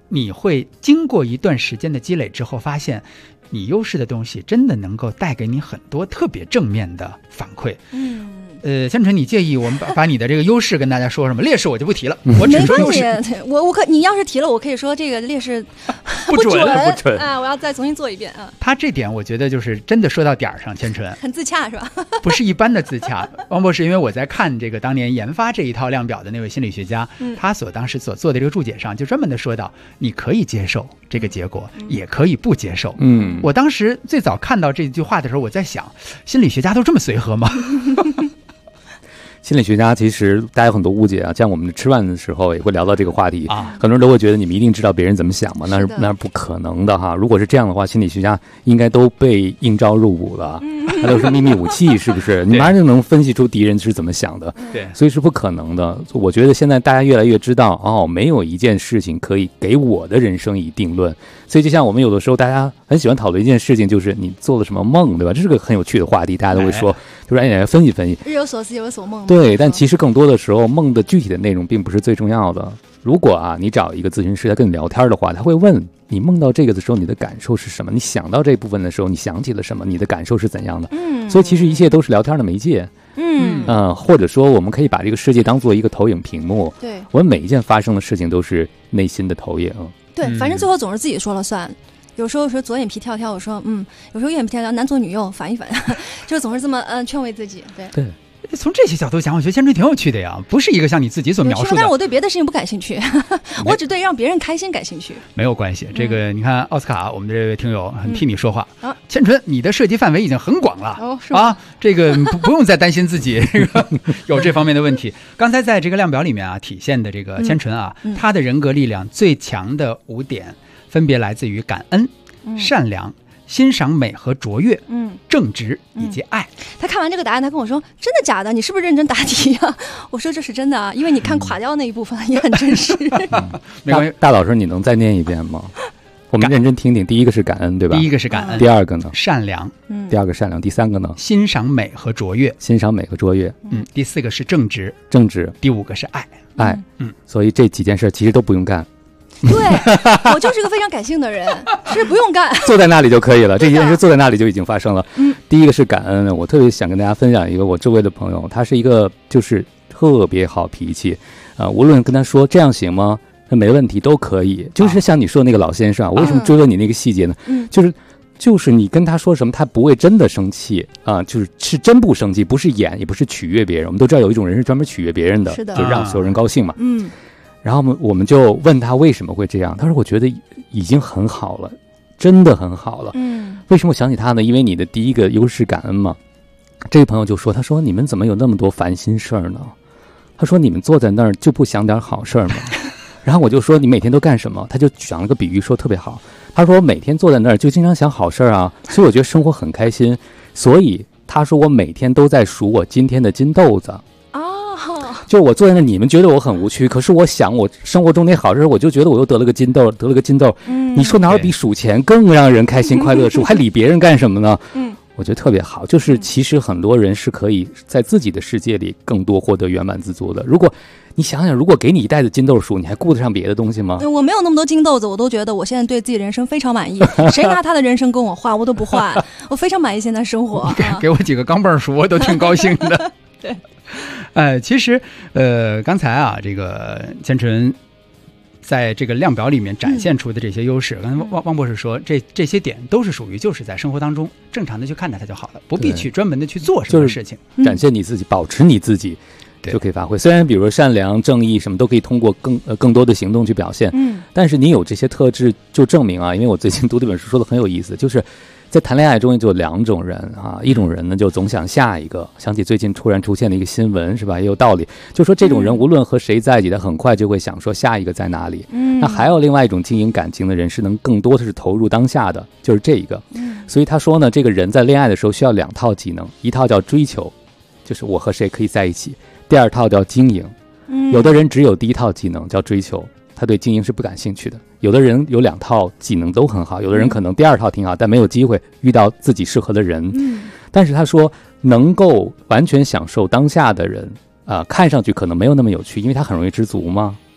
你会经过一段时间的积累之后，发现你优势的东西真的能够带给你很多特别正面的反馈。千纯，你介意我们把你的这个优势跟大家说什么？劣势我就不提了，我只说优势。 你要是提了，我可以说这个劣势不准啊！我要再重新做一遍啊。 他这点我觉得就是真的说到点儿上，千纯很自洽是吧？ 不是一般的自洽。王博士，因为我在看这个当年研发这一套量表的那位心理学家，他当时所做的这个注解上就专门的说到，你可以接受这个结果，也可以不接受。我当时最早看到这句话的时候，我在想，心理学家都这么随和吗？ 心理学家其实大家有很多误解啊，像我们吃饭的时候也会聊到这个话题很多人都会觉得你们一定知道别人怎么想嘛，那是不可能的哈。如果是这样的话，心理学家应该都被应召入伍了，那都是秘密武器，是不是？你马上就能分析出敌人是怎么想的， 对， 所以是不可能的。我觉得现在大家越来越知道没有一件事情可以给我的人生以定论。所以就像我们有的时候大家很喜欢讨论一件事情，就是你做了什么梦，对吧？这是个很有趣的话题，大家都会说，就是来分析分析， 日有所思夜有所梦。 对，但其实更多的时候，梦的具体的内容并不是最重要的。如果你找一个咨询师，他跟你聊天的话，他会问你梦到这个的时候，你的感受是什么？你想到这部分的时候，你想起了什么？你的感受是怎样的？所以其实一切都是聊天的媒介。或者说我们可以把这个世界当做一个投影屏幕。 对， 我们每一件发生的事情都是内心的投影。 对，反正最后总是自己说了算。有时候说左眼皮跳跳，我说有时候右眼皮跳跳，男左女右，反一反，就总是这么劝慰自己。对。 从这些角度讲，我觉得千纯挺有趣的呀，不是一个像你自己所描述的。 但是我对别的事情不感兴趣，我只对让别人开心感兴趣。 没有关系，这个你看奥斯卡，我们这位听友很替你说话。千纯，你的涉及范围已经很广了这个不用再担心自己有这方面的问题。刚才在这个量表里面体现的这个千纯他的人格力量最强的5点，分别来自于感恩、善良、欣赏美和卓越，正直以及爱。 他看完这个答案，他跟我说：“真的假的？你是不是认真答题啊？”我说：“这是真的啊，因为你看垮掉那一部分也很真实。” 没关系， 大老师，你能再念一遍吗？我们认真听听。第一个是感恩，对吧？ 第一个是感恩。 第二个呢？ 善良。 第二个善良。第三个呢？ 欣赏美和卓越。 欣赏美和卓越。 第4个是正直。 正直。 第5个是爱。 爱。所以这几件事其实都不用干。 对，我就是个非常感性的人，是不用干， 坐在那里就可以了。这件事坐在那里就已经发生了。第一个是感恩，我特别想跟大家分享一个我周围的朋友，他是一个就是特别好脾气无论跟他说这样行吗？那没问题，都可以。就是像你说的那个老先生，我为什么追问你那个细节呢？就是你跟他说什么，他不会真的生气是真不生气，不是演，也不是取悦别人。我们都知道有一种人是专门取悦别人的，就让所有人高兴嘛。然后我们就问他为什么会这样，他说我觉得已经很好了，真的很好了。为什么我想起他呢？因为你的第一个优势感恩嘛。这位朋友就说，他说你们怎么有那么多烦心事儿呢？他说你们坐在那儿就不想点好事儿吗？然后我就说你每天都干什么？他就讲了个比喻说特别好，他说我每天坐在那儿就经常想好事儿啊，所以我觉得生活很开心。所以他说我每天都在数我今天的金豆子。就我坐在那，你们觉得我很无趣，可是我想我生活中那好事，我就觉得我又得了个金豆。你说哪有比数钱更让人开心快乐的事？我还理别人干什么呢？我觉得特别好，就是其实很多人是可以在自己的世界里更多获得圆满自足的。如果你想想，如果给你一袋子金豆数，你还顾得上别的东西吗？ 我没有那么多金豆子，我都觉得我现在对自己人生非常满意。谁拿他的人生跟我换，我都不换。我非常满意现在生活。 给我几个钢镚数，我都挺高兴的。 对。 其实刚才这个千纯在这个量表里面展现出的这些优势，刚才汪博士说这些点都是属于就是在生活当中正常的去看待它就好了，不必去专门的去做什么事情， 展现你自己，保持你自己就可以发挥。虽然比如说善良、正义什么都可以通过更多的行动去表现，但是你有这些特质就证明因为我最近读这本书说的很有意思，就是在谈恋爱中就有2种人一种人呢就总想下一个，想起最近突然出现的一个新闻是吧，也有道理，就说这种人无论和谁在一起，他很快就会想说下一个在哪里。那还有另外一种经营感情的人是能更多的是投入当下的，就是这一个。所以他说呢，这个人在恋爱的时候需要2套技能，一套叫追求，就是我和谁可以在一起，第2套叫经营。有的人只有第1套技能叫追求，他对经营是不感兴趣的。有的人有2套技能都很好，有的人可能第2套挺好，但没有机会遇到自己适合的人。但是他说能够完全享受当下的人看上去可能没有那么有趣，因为他很容易知足嘛。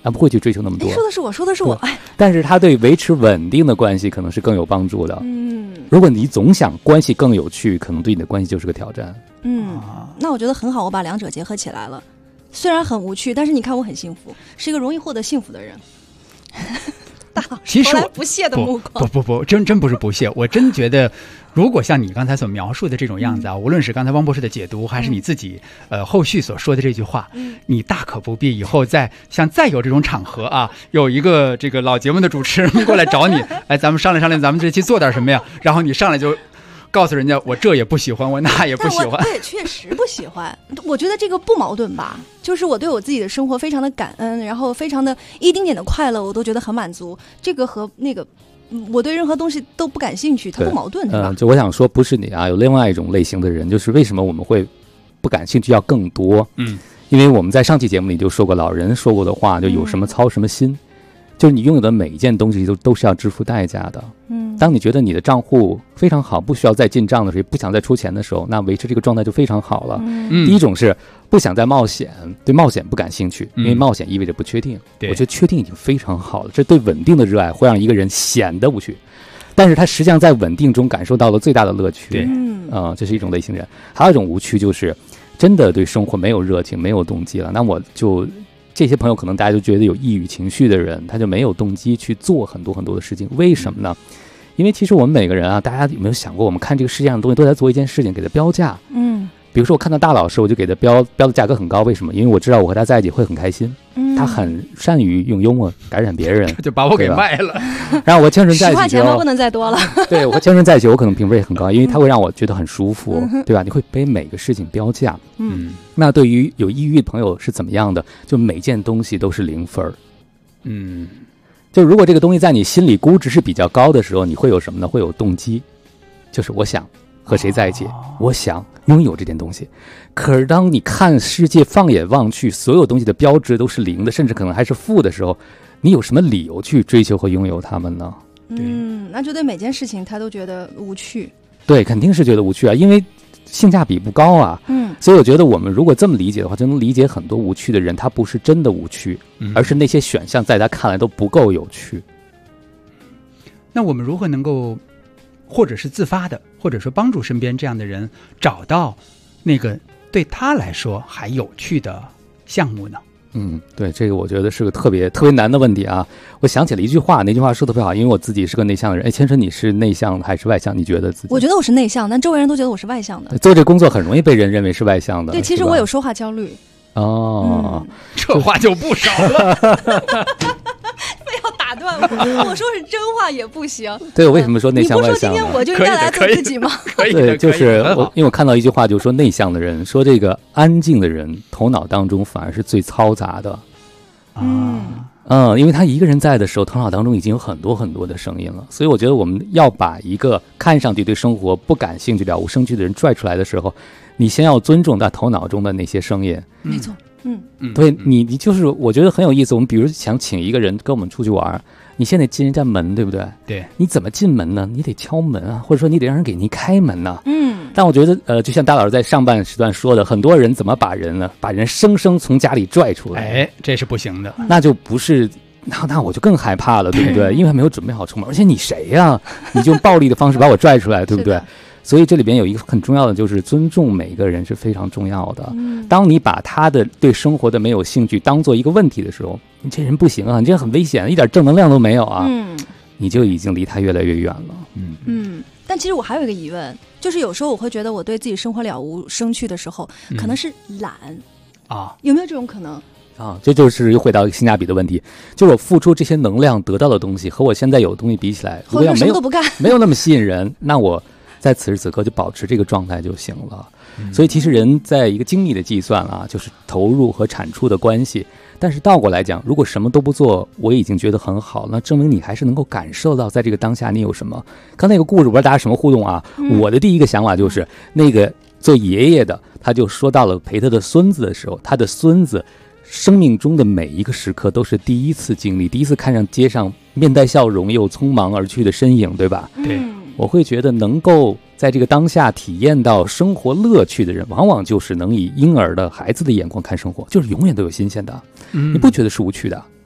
他不会去追求那么多。 说的是我， 但是他对维持稳定的关系可能是更有帮助的。如果你总想关系更有趣，可能对你的关系就是个挑战。 那我觉得很好，我把两者结合起来了。虽然很无趣，但是你看我很幸福，是一个容易获得幸福的人。大老师投来不屑的目光。 不，真不是不屑，我真觉得，如果像你刚才所描述的这种样子啊，无论是刚才汪博士的解读，还是你自己后续所说的这句话，你大可不必以后再有这种场合啊，有一个这个老节目的主持人过来找你，哎，咱们商量，咱们这期做点什么呀？然后你上来就告诉人家，我这也不喜欢，我那也不喜欢。 我也确实不喜欢。我觉得这个不矛盾吧，就是我对我自己的生活非常的感恩，然后非常的一丁点的快乐我都觉得很满足。这个和那个我对任何东西都不感兴趣，它不矛盾，对吧？ 就我想说，不是你啊，有另外一种类型的人，就是为什么我们会不感兴趣要更多？因为我们在上期节目里就说过，老人说过的话，就有什么操什么心。就是你拥有的每一件东西都是要支付代价的。当你觉得你的账户非常好，不需要再进账的时候，也不想再出钱的时候，那维持这个状态就非常好了。第一种是不想再冒险，对冒险不感兴趣，因为冒险意味着不确定。我觉得确定已经非常好了，这对稳定的热爱会让一个人显得无趣，但是他实际上在稳定中感受到了最大的乐趣。这是一种类型人。还有一种无趣，就是真的对生活没有热情，没有动机了。那我就这些朋友可能大家就觉得有抑郁情绪的人，他就没有动机去做很多很多的事情。为什么呢？因为其实我们每个人啊，大家有没有想过，我们看这个世界上的东西都在做一件事情，给它标价。比如说我看到大老师，我就给他标的价格很高，为什么？因为我知道我和他在一起会很开心。他很善于用幽默感染别人， 就把我给卖了。 然后我千纯在一起 10块钱都不能再多了。 对，我和千纯在一起，我可能评分也很高，因为他会让我觉得很舒服，对吧？你会给每个事情标价。那对于有抑郁的朋友是怎么样的？就每件东西都是0分。就如果这个东西在你心里估值是比较高的时候，你会有什么呢？会有动机，就是我想和谁在一起，我想拥有这件东西。可是当你看世界放眼望去，所有东西的标值都是0的，甚至可能还是负的时候，你有什么理由去追求和拥有它们呢？ 那就对每件事情他都觉得无趣。 对，肯定是觉得无趣啊，因为性价比不高啊。所以我觉得我们如果这么理解的话，就能理解很多无趣的人，他不是真的无趣，而是那些选项在他看来都不够有趣。 那我们如何能够，或者是自发的，或者说帮助身边这样的人找到那个对他来说还有趣的项目呢？ 对，这个我觉得是个特别难的问题啊。我想起了一句话，那句话说得特别好，因为我自己是个内向的人。千纯，你是内向还是外向？你觉得自己？ 我觉得我是内向，但周围人都觉得我是外向的。 做这工作很容易被人认为是外向的。 对，其实我有说话焦虑。 这话就不少了。 非要打断我，我说是真话也不行。 对，我为什么说内向外向？ 你不说今天我就应该来做自己吗？ 对，就是因为我看到一句话，就是说内向的人，说这个安静的人头脑当中反而是最嘈杂的。因为他一个人在的时候，头脑当中已经有很多很多的声音了。所以我觉得我们要把一个看上去对生活不感兴趣、了无生趣的人拽出来的时候，你先要尊重他头脑中的那些声音。 没错。 对，你就是我觉得很有意思。我们比如想请一个人跟我们出去玩，你现在进人家门，对不对？ 对， 你怎么进门呢？你得敲门啊，或者说你得让人给你开门呢。但我觉得就像大老师在上半时段说的，很多人怎么把人生生从家里拽出来， 这是不行的。 那就不是，那我就更害怕了，对不对？因为没有准备好出门，而且你谁呀？你就用暴力的方式把我拽出来，对不对？所以这里边有一个很重要的，就是尊重每个人是非常重要的。当你把他的对生活的没有兴趣当做一个问题的时候，你这人不行啊，你这很危险，一点正能量都没有啊。你就已经离他越来越远了。 但其实我还有一个疑问，就是有时候我会觉得我对自己生活了无生趣的时候，可能是懒有没有这种可能？ 这就是又回到性价比的问题，就是我付出这些能量得到的东西和我现在有的东西比起来，如果要什么都不干， 没有那么吸引人，那我在此时此刻就保持这个状态就行了。所以其实人在一个精密的计算就是投入和产出的关系。但是倒过来讲，如果什么都不做，我已经觉得很好，那证明你还是能够感受到在这个当下你有什么。刚才那个故事，我不知道大家什么互动啊？我的第一个想法就是那个做爷爷的，他就说到了陪他的孙子的时候，他的孙子生命中的每一个时刻都是第一次经历，第一次看上街上面带笑容又匆忙而去的身影，对吧？ 对， 我会觉得能够在这个当下体验到生活乐趣的人，往往就是能以婴儿的孩子的眼光看生活，就是永远都有新鲜的，你不觉得是无趣的。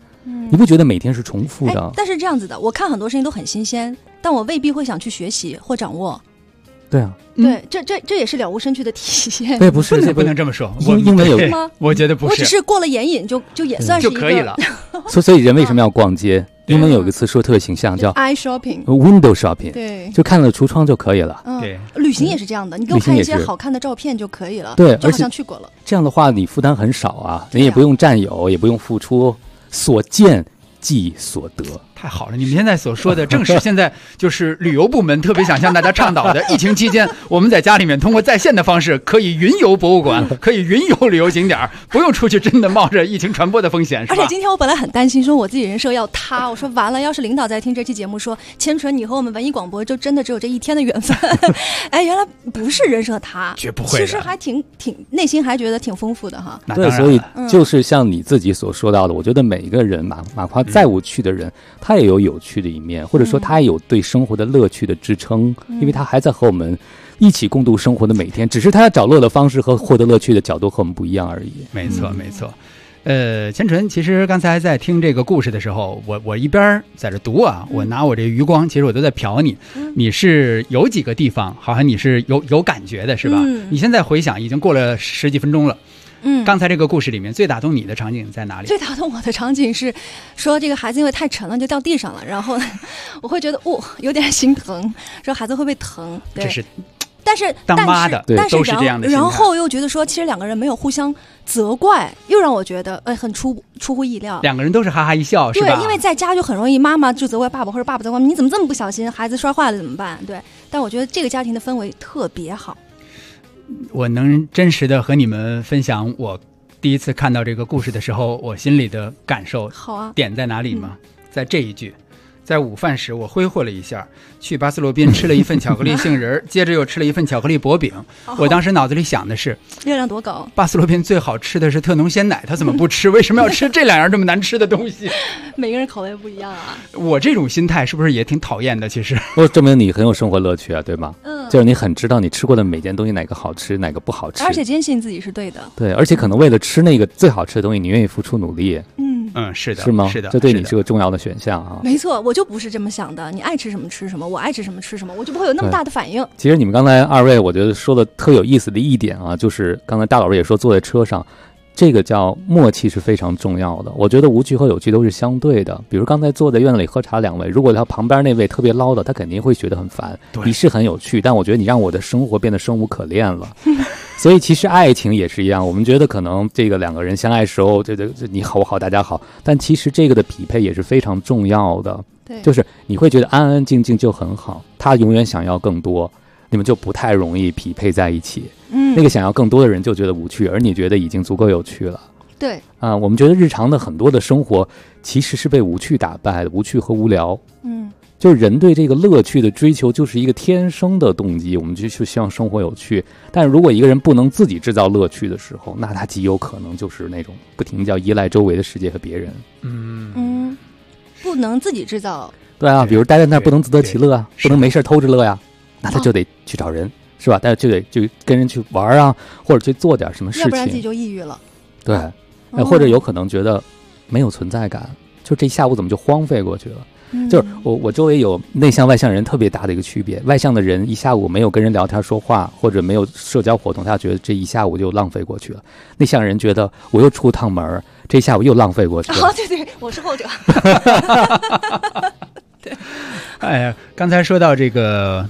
你不觉得每天是重复的？ 但是这样子的，我看很多事情都很新鲜，但我未必会想去学习或掌握。 对啊， 对，这也是了无生趣的体现。 对，不是， 不能这么说。 因为有吗？ 我觉得不是， 我只是过了眼瘾就也算是一个就可以了。 所以人为什么要逛街？英文有个词说特别形象，叫 eye shopping window shopping。 对， 就看了橱窗就可以了。 对， 旅行也是这样的，你给我看一些好看的照片就可以了。 对， 就好像去过了。 这样的话，你负担很少啊，你也不用占有，也不用付出，所见即所得。 太好了！你们现在所说的正是现在就是旅游部门特别想向大家倡导的。疫情期间，我们在家里面通过在线的方式，可以云游博物馆，可以云游旅游景点，不用出去真的冒着疫情传播的风险，是吧？ 而且今天我本来很担心，说我自己人设要塌，我说完了，要是领导在听这期节目说千纯你和我们文艺广播就真的只有这一天的缘分，哎，原来不是人设塌， 绝不会的， 其实还挺内心还觉得挺丰富的哈。 对，所以就是像你自己所说到的，我觉得每一个人哪怕再无趣的人，他也有有趣的一面，或者说他也有对生活的乐趣的支撑，因为他还在和我们一起共度生活的每天，只是他找乐的方式和获得乐趣的角度和我们不一样而已。 没错，没错。千纯，其实刚才在听这个故事的时候，我一边在这读啊，我拿我这余光，其实我都在瞟你，你是有几个地方好像你是有感觉的，是吧？你现在回想，已经过了10几分钟了。刚才这个故事里面最打动你的场景在哪里？ 最打动我的场景是说这个孩子因为太沉了就掉地上了，然后我会觉得有点心疼，说孩子会不会疼？对，但是当妈的都是这样的心态， 然后又觉得说其实两个人没有互相责怪，又让我觉得很出乎意料。 两个人都是哈哈一笑，是吧？ 对，因为在家就很容易妈妈就责怪爸爸，或者爸爸责怪你怎么这么不小心，孩子摔坏了怎么办？对，但我觉得这个家庭的氛围特别好。 我能真实的和你们分享我第一次看到这个故事的时候我心里的感受。 好啊， 点在哪里吗？在这一句，在午饭时我挥霍了一下，去巴斯罗宾吃了一份巧克力杏仁，接着又吃了一份巧克力薄饼。我当时脑子里想的是， 热量多高？ 巴斯罗宾最好吃的是特浓鲜奶，他怎么不吃？为什么要吃这两样这么难吃的东西？ 每个人口味不一样啊。 我这种心态是不是也挺讨厌的？其实， 证明你很有生活乐趣啊，对吗？就是你很知道你吃过的每件东西哪个好吃，哪个不好吃， 而且坚信自己是对的。 对，而且可能为了吃那个最好吃的东西，你愿意付出努力。 是的， 是吗？ 是的， 这对你是个重要的选项啊。 没错，我就不是这么想的。你爱吃什么吃什么，我爱吃什么吃什么，我就不会有那么大的反应。 其实你们刚才二位，我觉得说的特有意思的一点啊，就是刚才大老师也说，坐在车上。这个叫默契是非常重要的。我觉得无趣和有趣都是相对的。比如刚才坐在院子里喝茶两位，如果他旁边那位特别唠叨，他肯定会觉得很烦。你是很有趣，但我觉得你让我的生活变得生无可恋了。所以其实爱情也是一样，我们觉得可能这个两个人相爱时候，这你好我好大家好，但其实这个的匹配也是非常重要的。 对， 就是你会觉得安安静静就很好，他永远想要更多，你们就不太容易匹配在一起。那个想要更多的人就觉得无趣，而你觉得已经足够有趣了。 对啊，我们觉得日常的很多的生活其实是被无趣打败的，无趣和无聊。就是人对这个乐趣的追求就是一个天生的动机，我们就希望生活有趣。但如果一个人不能自己制造乐趣的时候，那他极有可能就是那种不停叫依赖周围的世界和别人。 不能自己制造。 对啊，比如待在那儿不能自得其乐啊，不能没事偷着乐呀，那他就得去找人。是吧？但是就跟人去玩啊，或者去做点什么事情， 要不然自己就抑郁了。 对，或者有可能觉得没有存在感，就这下午怎么就荒废过去了？就是我周围有内向外向人特别大的一个区别，外向的人一下午没有跟人聊天说话，或者没有社交活动，他觉得这一下午就浪费过去了。内向人觉得我又出趟门，这一下午又浪费过去了。 对对，我是后者。 对，哎呀，刚才说到这个。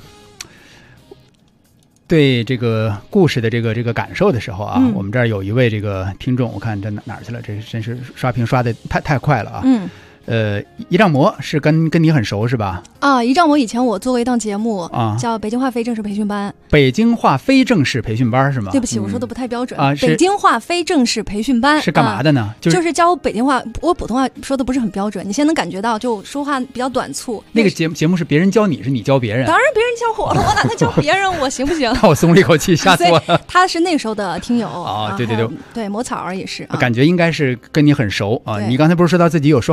对这个故事的这个感受的时候啊，我们这儿有一位这个听众，我看这哪儿去了？这真是刷屏刷的太快了啊！一丈魔是跟你很熟是吧？ 啊，一丈魔以前我做过一档节目啊，叫北京话非正式培训班。 北京话非正式培训班是吗？ 对不起，我说的不太标准啊。北京话非正式培训班是干嘛的呢？ 就是教北京话，我普通话说的不是很标准，你现在能感觉到就说话比较短促。 那个节目是别人教你，是你教别人？ 当然别人教我了，我哪能教别人？我行不行？ 那我松了一口气，吓死我了。 他是那时候的听友啊，对， 对，魔草儿也是， 感觉应该是跟你很熟啊。你刚才不是说到自己有说话焦虑吗？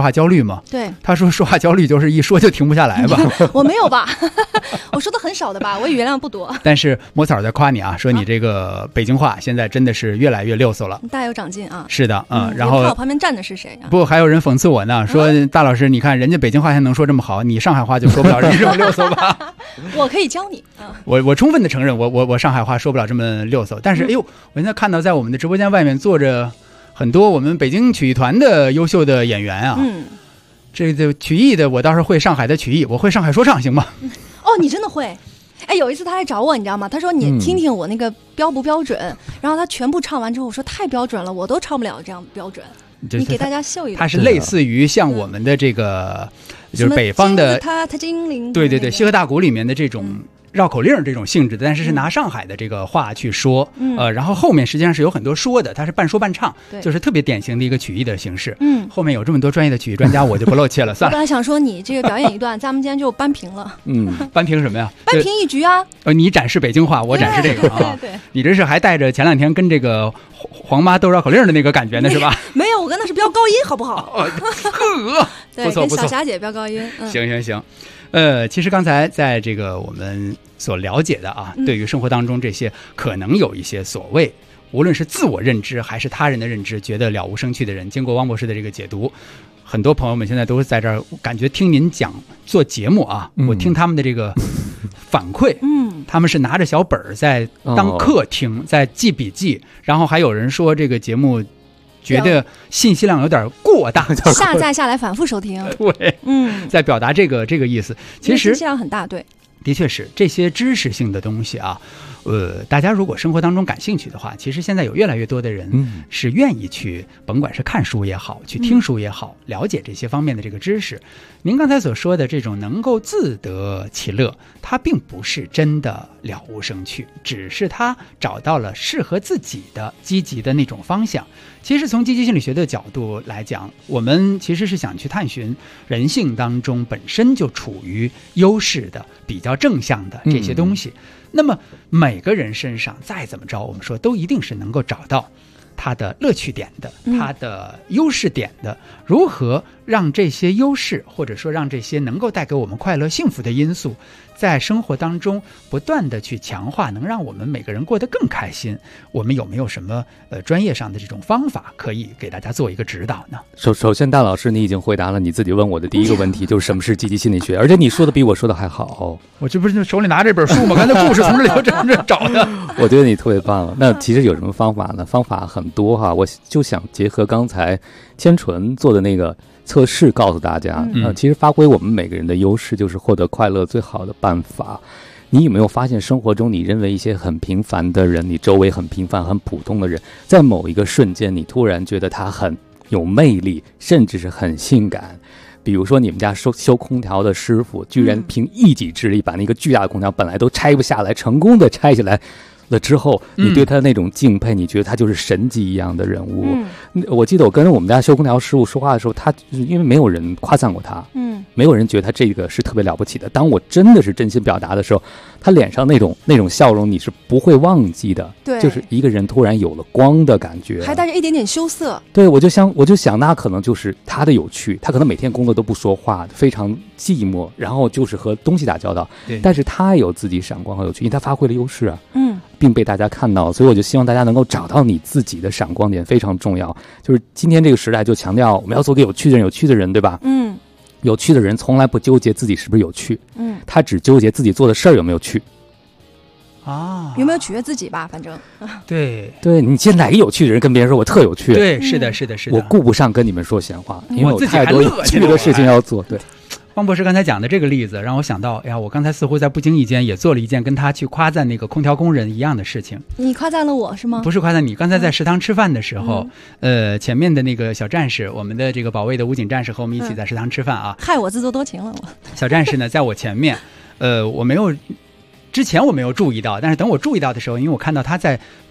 吗？ 对， 他说说话焦虑就是一说就停不下来吧。 我没有吧，我说的很少的吧，我语言量不多。 但是莫草在夸你啊，说你这个北京话现在真的是越来越溜索了， 大有长进啊。 是的，然后看我旁边站的是谁啊？ 不，还有人讽刺我呢，说大老师，你看人家北京话还能说这么好，你上海话就说不了人这么溜索吧？ 我可以教你。 我充分的承认，我上海话说不了这么溜索，但是哎呦，我现在看到在我们的直播间外面坐着很多我们北京曲艺团的优秀的演员啊。这个曲艺的我倒是会上海的曲艺，我会上海说唱，行吗？ 哦，你真的会？哎，有一次他来找我，你知道吗？他说你听听我那个标不标准，然后他全部唱完之后，我说太标准了，我都唱不了这样标准。你给大家秀一个。 它是类似于像我们的这个，就是北方的他精灵。 对对对，西河大鼓里面的这种绕口令这种性质的，但是是拿上海的这个话去说，然后后面实际上是有很多说的，它是半说半唱，就是特别典型的一个曲艺的形式。后面有这么多专业的曲艺专家，我就不露怯了，算了。 我本来想说你这个表演一段，咱们今天就扳平了。 扳平什么呀？ 扳平一局啊！ 你展示北京话，我展示这个啊。对，你这是还带着前两天跟这个黄妈斗绕口令的那个感觉呢，是吧？ 没有，我跟那是飙高音，好不好？ 不错不错， 跟小霞姐飙高音。 行。其实刚才在这个我们所了解的啊，对于生活当中这些可能有一些所谓，无论是自我认知还是他人的认知，觉得了无生趣的人，经过汪博士的这个解读，很多朋友们现在都在这儿感觉听您讲做节目啊，我听他们的这个反馈，他们是拿着小本在当课听，在记笔记，然后还有人说这个节目觉得信息量有点过大， 下载下来反复收听。 对，在表达这个意思。其实信息量很大，对， 的确是这些知识性的东西啊。大家如果生活当中感兴趣的话，其实现在有越来越多的人是愿意去，甭管是看书也好，去听书也好，了解这些方面的这个知识。您刚才所说的这种能够自得其乐，它并不是真的了无生趣，只是他找到了适合自己的积极的那种方向。其实从积极心理学的角度来讲，我们其实是想去探寻人性当中本身就处于优势的、比较正向的这些东西。那么每个人身上再怎么着，我们说都一定是能够找到他的乐趣点的，他的优势点的。如何让这些优势，或者说让这些能够带给我们快乐幸福的因素，在生活当中不断的去强化，能让我们每个人过得更开心，我们有没有什么专业上的这种方法可以给大家做一个指导呢？ 首先大老师你已经回答了你自己问我的第一个问题，就是什么是积极心理学，而且你说的比我说的还好。 我这不是手里拿这本书吗？刚才故事从这里头找的。 我觉得你特别棒。那其实有什么方法呢？方法很多哈，我就想结合刚才千纯做的那个测试告诉大家，其实发挥我们每个人的优势就是获得快乐最好的办法。你有没有发现生活中你认为一些很平凡的人，你周围很平凡很普通的人，在某一个瞬间你突然觉得他很有魅力，甚至是很性感。比如说你们家修空调的师傅居然凭一己之力把那个巨大的空调本来都拆不下来，成功的拆下来了之后，你对他那种敬佩，你觉得他就是神级一样的人物。我记得我跟我们家修空调师傅说话的时候，他因为没有人夸赞过他，没有人觉得他这个是特别了不起的。当我真的是真心表达的时候，他脸上那种笑容你是不会忘记的。对，就是一个人突然有了光的感觉， 还带着一点点羞涩。 对，我就想那可能就是他的有趣，他可能每天工作都不说话，非常寂寞，然后就是和东西打交道。但是他有自己闪光和有趣，因为他发挥了优势啊。并被大家看到，所以我就希望大家能够找到你自己的闪光点，非常重要。就是今天这个时代就强调我们要做个有趣的人，对吧？有趣的人从来不纠结自己是不是有趣，他只纠结自己做的事儿有没有趣啊， 有没有取悦自己吧，反正对， 你见哪个有趣的人跟别人说我特有趣， 对，是的， 我顾不上跟你们说闲话，因为我太多有趣的事情要做，对。 汪博士刚才讲的这个例子让我想到，我刚才似乎在不经意间也做了一件跟他去夸赞那个空调工人一样的事情。 你夸赞了我是吗？ 不是夸赞你，刚才在食堂吃饭的时候，前面的那个小战士，我们的这个保卫的武警战士和我们一起在食堂吃饭啊。 害我自作多情了我。 小战士呢在我前面，之前我没有注意到，但是等我注意到的时候，因为我看到他在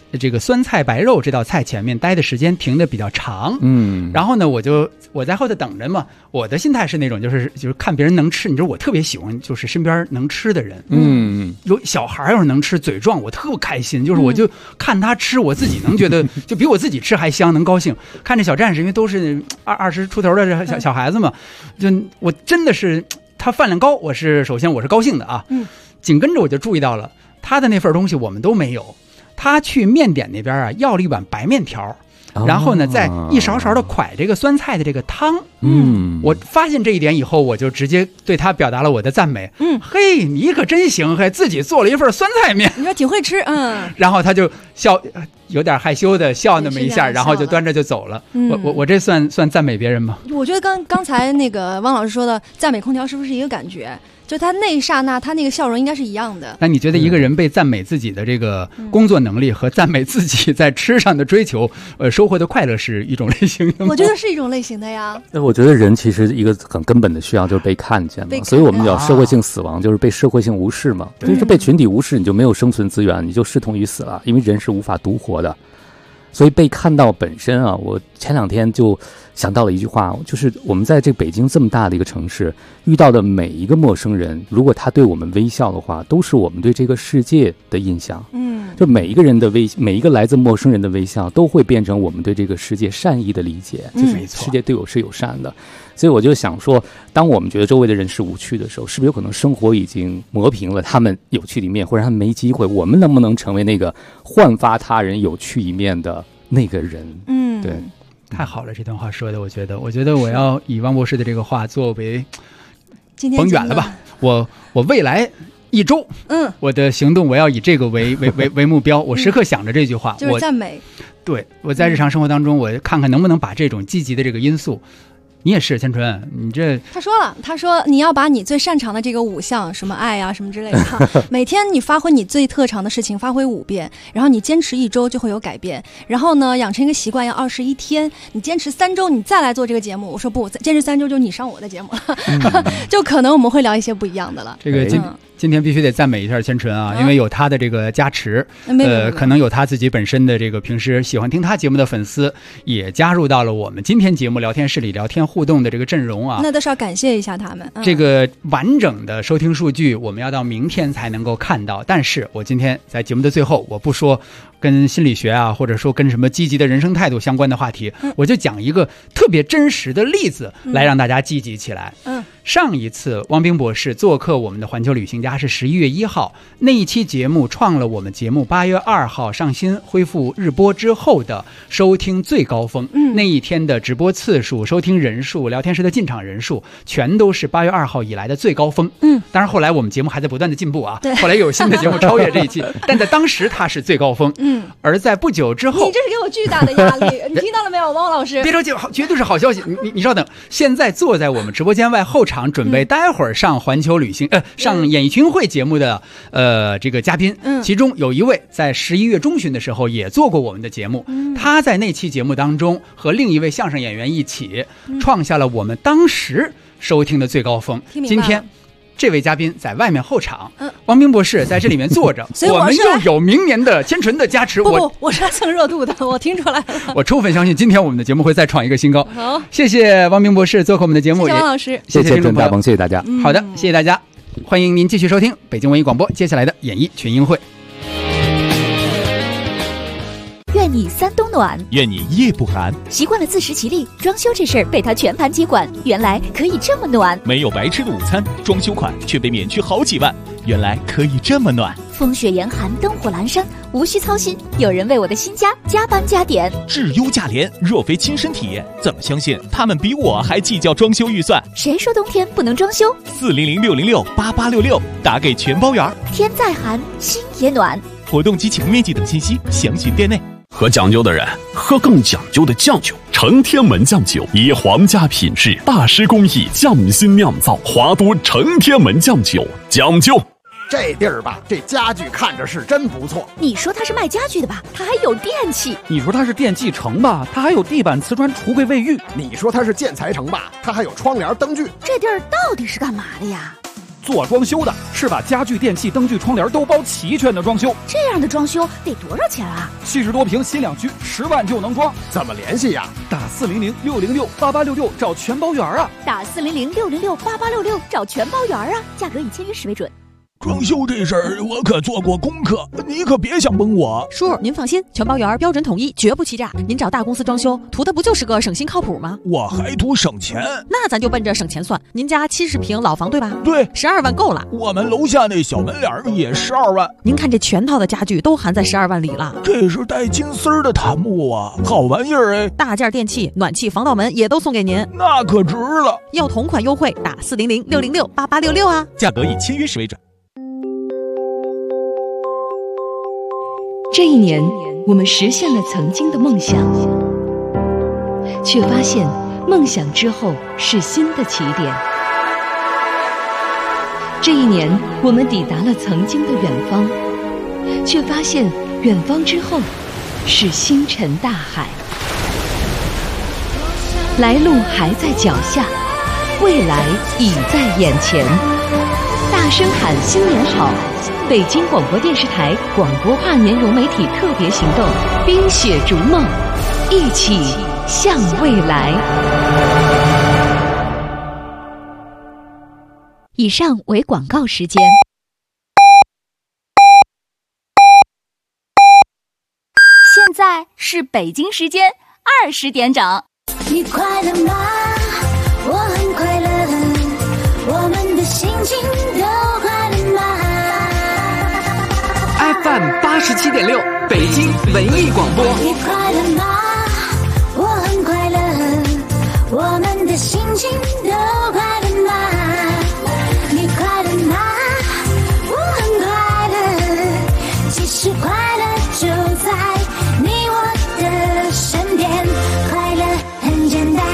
这个酸菜白肉这道菜前面待的时间停的比较长，然后呢我在后头等着嘛，我的心态是那种就是看别人能吃，你知道我特别喜欢就是身边能吃的人，有小孩要是能吃嘴壮我特开心，就是我就看他吃，我自己能觉得就比我自己吃还香，能高兴。看着小战士，因为都是20出头的小孩子嘛，就我真的是他饭量高，首先我是高兴的啊，紧跟着我就注意到了他的那份东西我们都没有，他去面点那边啊要了一碗白面条，然后呢再一勺勺的蒯这个酸菜的这个汤，我发现这一点以后，我就直接对他表达了我的赞美，嘿，你可真行，嘿，自己做了一份酸菜面， 你说挺会吃， 然后他就笑，有点害羞的笑那么一下，然后就端着就走了。我这算赞美别人吗？ 我觉得刚才那个汪老师说的赞美空调是不是一个感觉？就他那一刹那，他那个笑容应该是一样的。 那你觉得一个人被赞美自己的这个工作能力和赞美自己在吃上的追求，收获的快乐是一种类型的吗？ 我觉得是一种类型的呀。 我觉得人其实一个很根本的需要就是被看见嘛，所以我们叫社会性死亡，就是被社会性无视嘛。就是被群体无视，你就没有生存资源，你就视同于死了，因为人是无法独活的。所以被看到本身啊，我前2天就想到了一句话，就是我们在这北京这么大的一个城市遇到的每一个陌生人，如果他对我们微笑的话，都是我们对这个世界的印象。就每一个人的每一个来自陌生人的微笑，都会变成我们对这个世界善意的理解，就是世界对我是友善的。所以我就想说，当我们觉得周围的人是无趣的时候，是不是有可能生活已经磨平了他们有趣的一面，或者他们没机会，我们能不能成为那个焕发他人有趣一面的那个人？对， 太好了，这段话说的，我觉得我要以汪博士的这个话作为，甭远了吧，我未来1周，我的行动我要以这个为目标，我时刻想着这句话， 就是赞美。 对，我在日常生活当中，我看看能不能把这种积极的这个因素。你也是，千纯，你这他说你要把你最擅长的这个5项，什么爱啊什么之类的每天你发挥你最特长的事情，发挥5遍，然后你坚持1周就会有改变，然后呢养成一个习惯要21天，你坚持3周你再来做这个节目。我说不，坚持3周就你上我的节目了就可能我们会聊一些不一样的了。 这个今天必须得赞美一下千纯啊，因为有他的这个加持，可能有他自己本身的这个平时喜欢听他节目的粉丝也加入到了我们今天节目聊天室里聊天互动的这个阵容啊， 那都是要感谢一下他们。 这个完整的收听数据我们要到明天才能够看到，但是我今天在节目的最后，我不说跟心理学啊，或者说跟什么积极的人生态度相关的话题，我就讲一个特别真实的例子来让大家积极起来。上一次汪冰博士做客我们的环球旅行家是11月1号，那一期节目创了我们节目8月2号上新恢复日播之后的收听最高峰。那一天的直播次数、收听人数、聊天室的进场人数全都是8月2号以来的最高峰。当然后来我们节目还在不断的进步啊，后来有新的节目超越这一期但在当时它是最高峰。而在不久之后， 你这是给我巨大的压力你听到了没有，汪老师？ 别着急，绝对是好消息。你稍等，现在坐在我们直播间外后场准备待会儿上环球旅行上演艺群会节目的这个嘉宾，其中有一位在11月中旬的时候也做过我们的节目，他在那期节目当中和另一位相声演员一起创下了我们当时收听的最高峰。今天这位嘉宾在外面后场，汪冰博士在这里面坐着我们又有明年的千纯的加持。 我是来蹭热度的，我听出来了。 我充分相信今天我们的节目会再创一个新高。好，谢谢汪冰博士做客我们的节目， 谢谢汪老师， 谢谢郑大鹏，谢谢大家。 好的，谢谢大家，欢迎您继续收听北京文艺广播接下来的演艺群英会。 愿你3冬暖， 愿你夜不寒。 习惯了自食其力，装修这事儿被他全盘接管，原来可以这么暖。 没有白吃的午餐，装修款却被免去好几万，原来可以这么暖。 风雪严寒，灯火阑珊，无需操心，有人为我的新家加班加点。 质优价廉，若非亲身体验，怎么相信他们比我还计较装修预算？ 谁说冬天不能装修 ？400-606-8866，打给全包圆。 天再寒，心也暖。 活动及启用面积等信息详询店内。 喝讲究的人喝更讲究的酱酒，成天门酱酒以皇家品质、大师工艺匠心酿造，华都成天门酱酒讲究。 这地儿吧，这家具看着是真不错。 你说它是卖家具的吧，它还有电器。 你说它是电器城吧，它还有地板、瓷砖、橱柜、卫浴。 你说它是建材城吧，它还有窗帘、灯具。 这地儿到底是干嘛的呀？ 做装修的，是把家具、电器、灯具、窗帘都包齐全的装修。 这样的装修得多少钱啊 ？70多平新两居，10万就能装。 怎么联系呀？ 打400-606-8866找全包圆啊！ 打400-606-8866找全包圆啊！价格以签约时为准。 装修这事儿我可做过功课，你可别想蒙我。 叔，您放心，全包圆标准统一，绝不欺诈。您找大公司装修，图的不就是个省心靠谱吗？ 我还图省钱， 那咱就奔着省钱算。您家70平老房对吧？ 对 ，12万够了。 我们楼下那小门脸也12万。 您看这全套的家具都含在12万里了。 这是带金丝儿的檀木啊，好玩意儿哎！ 大件电器、暖气、防盗门也都送给您， 那可值了。 要同款优惠，打400-606-8866啊！ 价格以签约时为准。 这一年，我们实现了曾经的梦想，却发现梦想之后是新的起点。这一年，我们抵达了曾经的远方，却发现远方之后是星辰大海。来路还在脚下，未来已在眼前。大声喊新年好！北京广播电视台广播跨年融媒体特别行动，冰雪逐梦，一起向未来。 以上为广告时间。 现在是北京时间20点整。 你快乐吗？我很快乐，我们的心情都快乐吗？ FM 87.6，北京文艺广播。 你快乐吗？我很快乐，我们的心情都快乐吗？你快乐吗？我很快乐，其实快乐就在你我的身边，快乐很简单。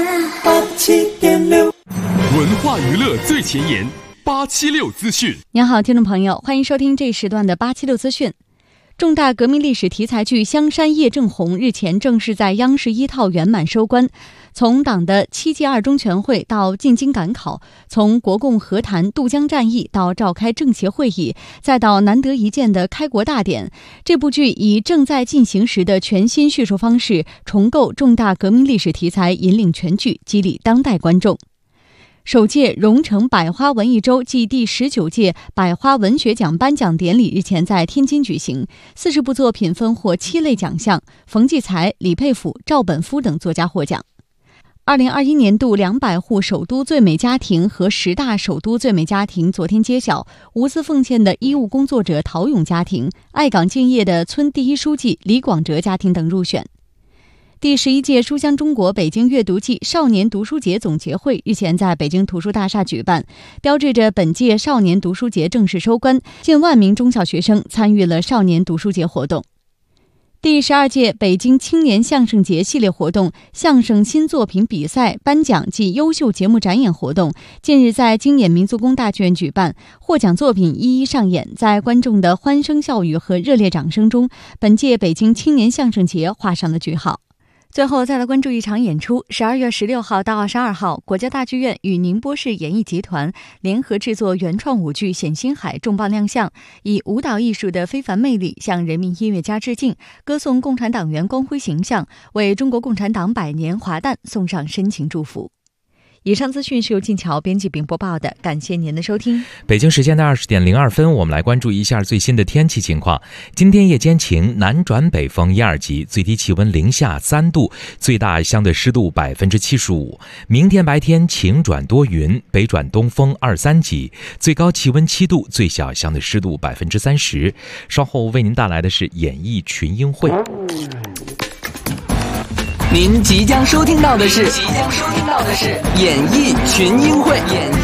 87.6，文化娱乐最前沿。876资讯。 您好，听众朋友，欢迎收听这一时段的876资讯。重大革命历史题材剧《香山夜正红》日前正式在央视1套圆满收官。从党的7届2中全会到进京赶考，从国共和谈渡江战役到召开政协会议，再到难得一见的开国大典，这部剧以正在进行时的全新叙述方式，重构重大革命历史题材，引领全剧，激励当代观众。首届蓉城百花文艺周暨第19届百花文学奖颁奖典礼日前在天津举行，40部作品分获7类奖项，冯骥才、李佩甫、赵本夫等作家获奖。2021年度200户首都最美家庭和10大首都最美家庭昨天揭晓，无私奉献的医务工作者陶勇家庭、爱岗敬业的村第一书记李广哲家庭等入选。第11届书香中国北京阅读季少年读书节总结会日前在北京图书大厦举办，标志着本届少年读书节正式收官，近万名中小学生参与了少年读书节活动。第12届北京青年相声节系列活动相声新作品比赛颁奖暨优秀节目展演活动近日在京演民族宫大剧院举办，获奖作品一一上演，在观众的欢声笑语和热烈掌声中，本届北京青年相声节画上了句号。最后再来关注一场演出，12月16号到22号，国家大剧院与宁波市演艺集团联合制作原创舞剧《冼星海》重磅亮相，以舞蹈艺术的非凡魅力向人民音乐家致敬，歌颂共产党员光辉形象，为中国共产党100年华诞送上深情祝福。以上资讯是由静桥编辑并播报的，感谢您的收听。 北京时间的20点02分，我们来关注一下最新的天气情况。今天夜间晴，南转北风1、2级，最低气温零下3度，最大相对湿度75%。明天白天晴转多云，北转东风2、3级，最高气温7度，最小相对湿度30%。稍后为您带来的是演艺群英会。 您即将收听到的是演艺群英会。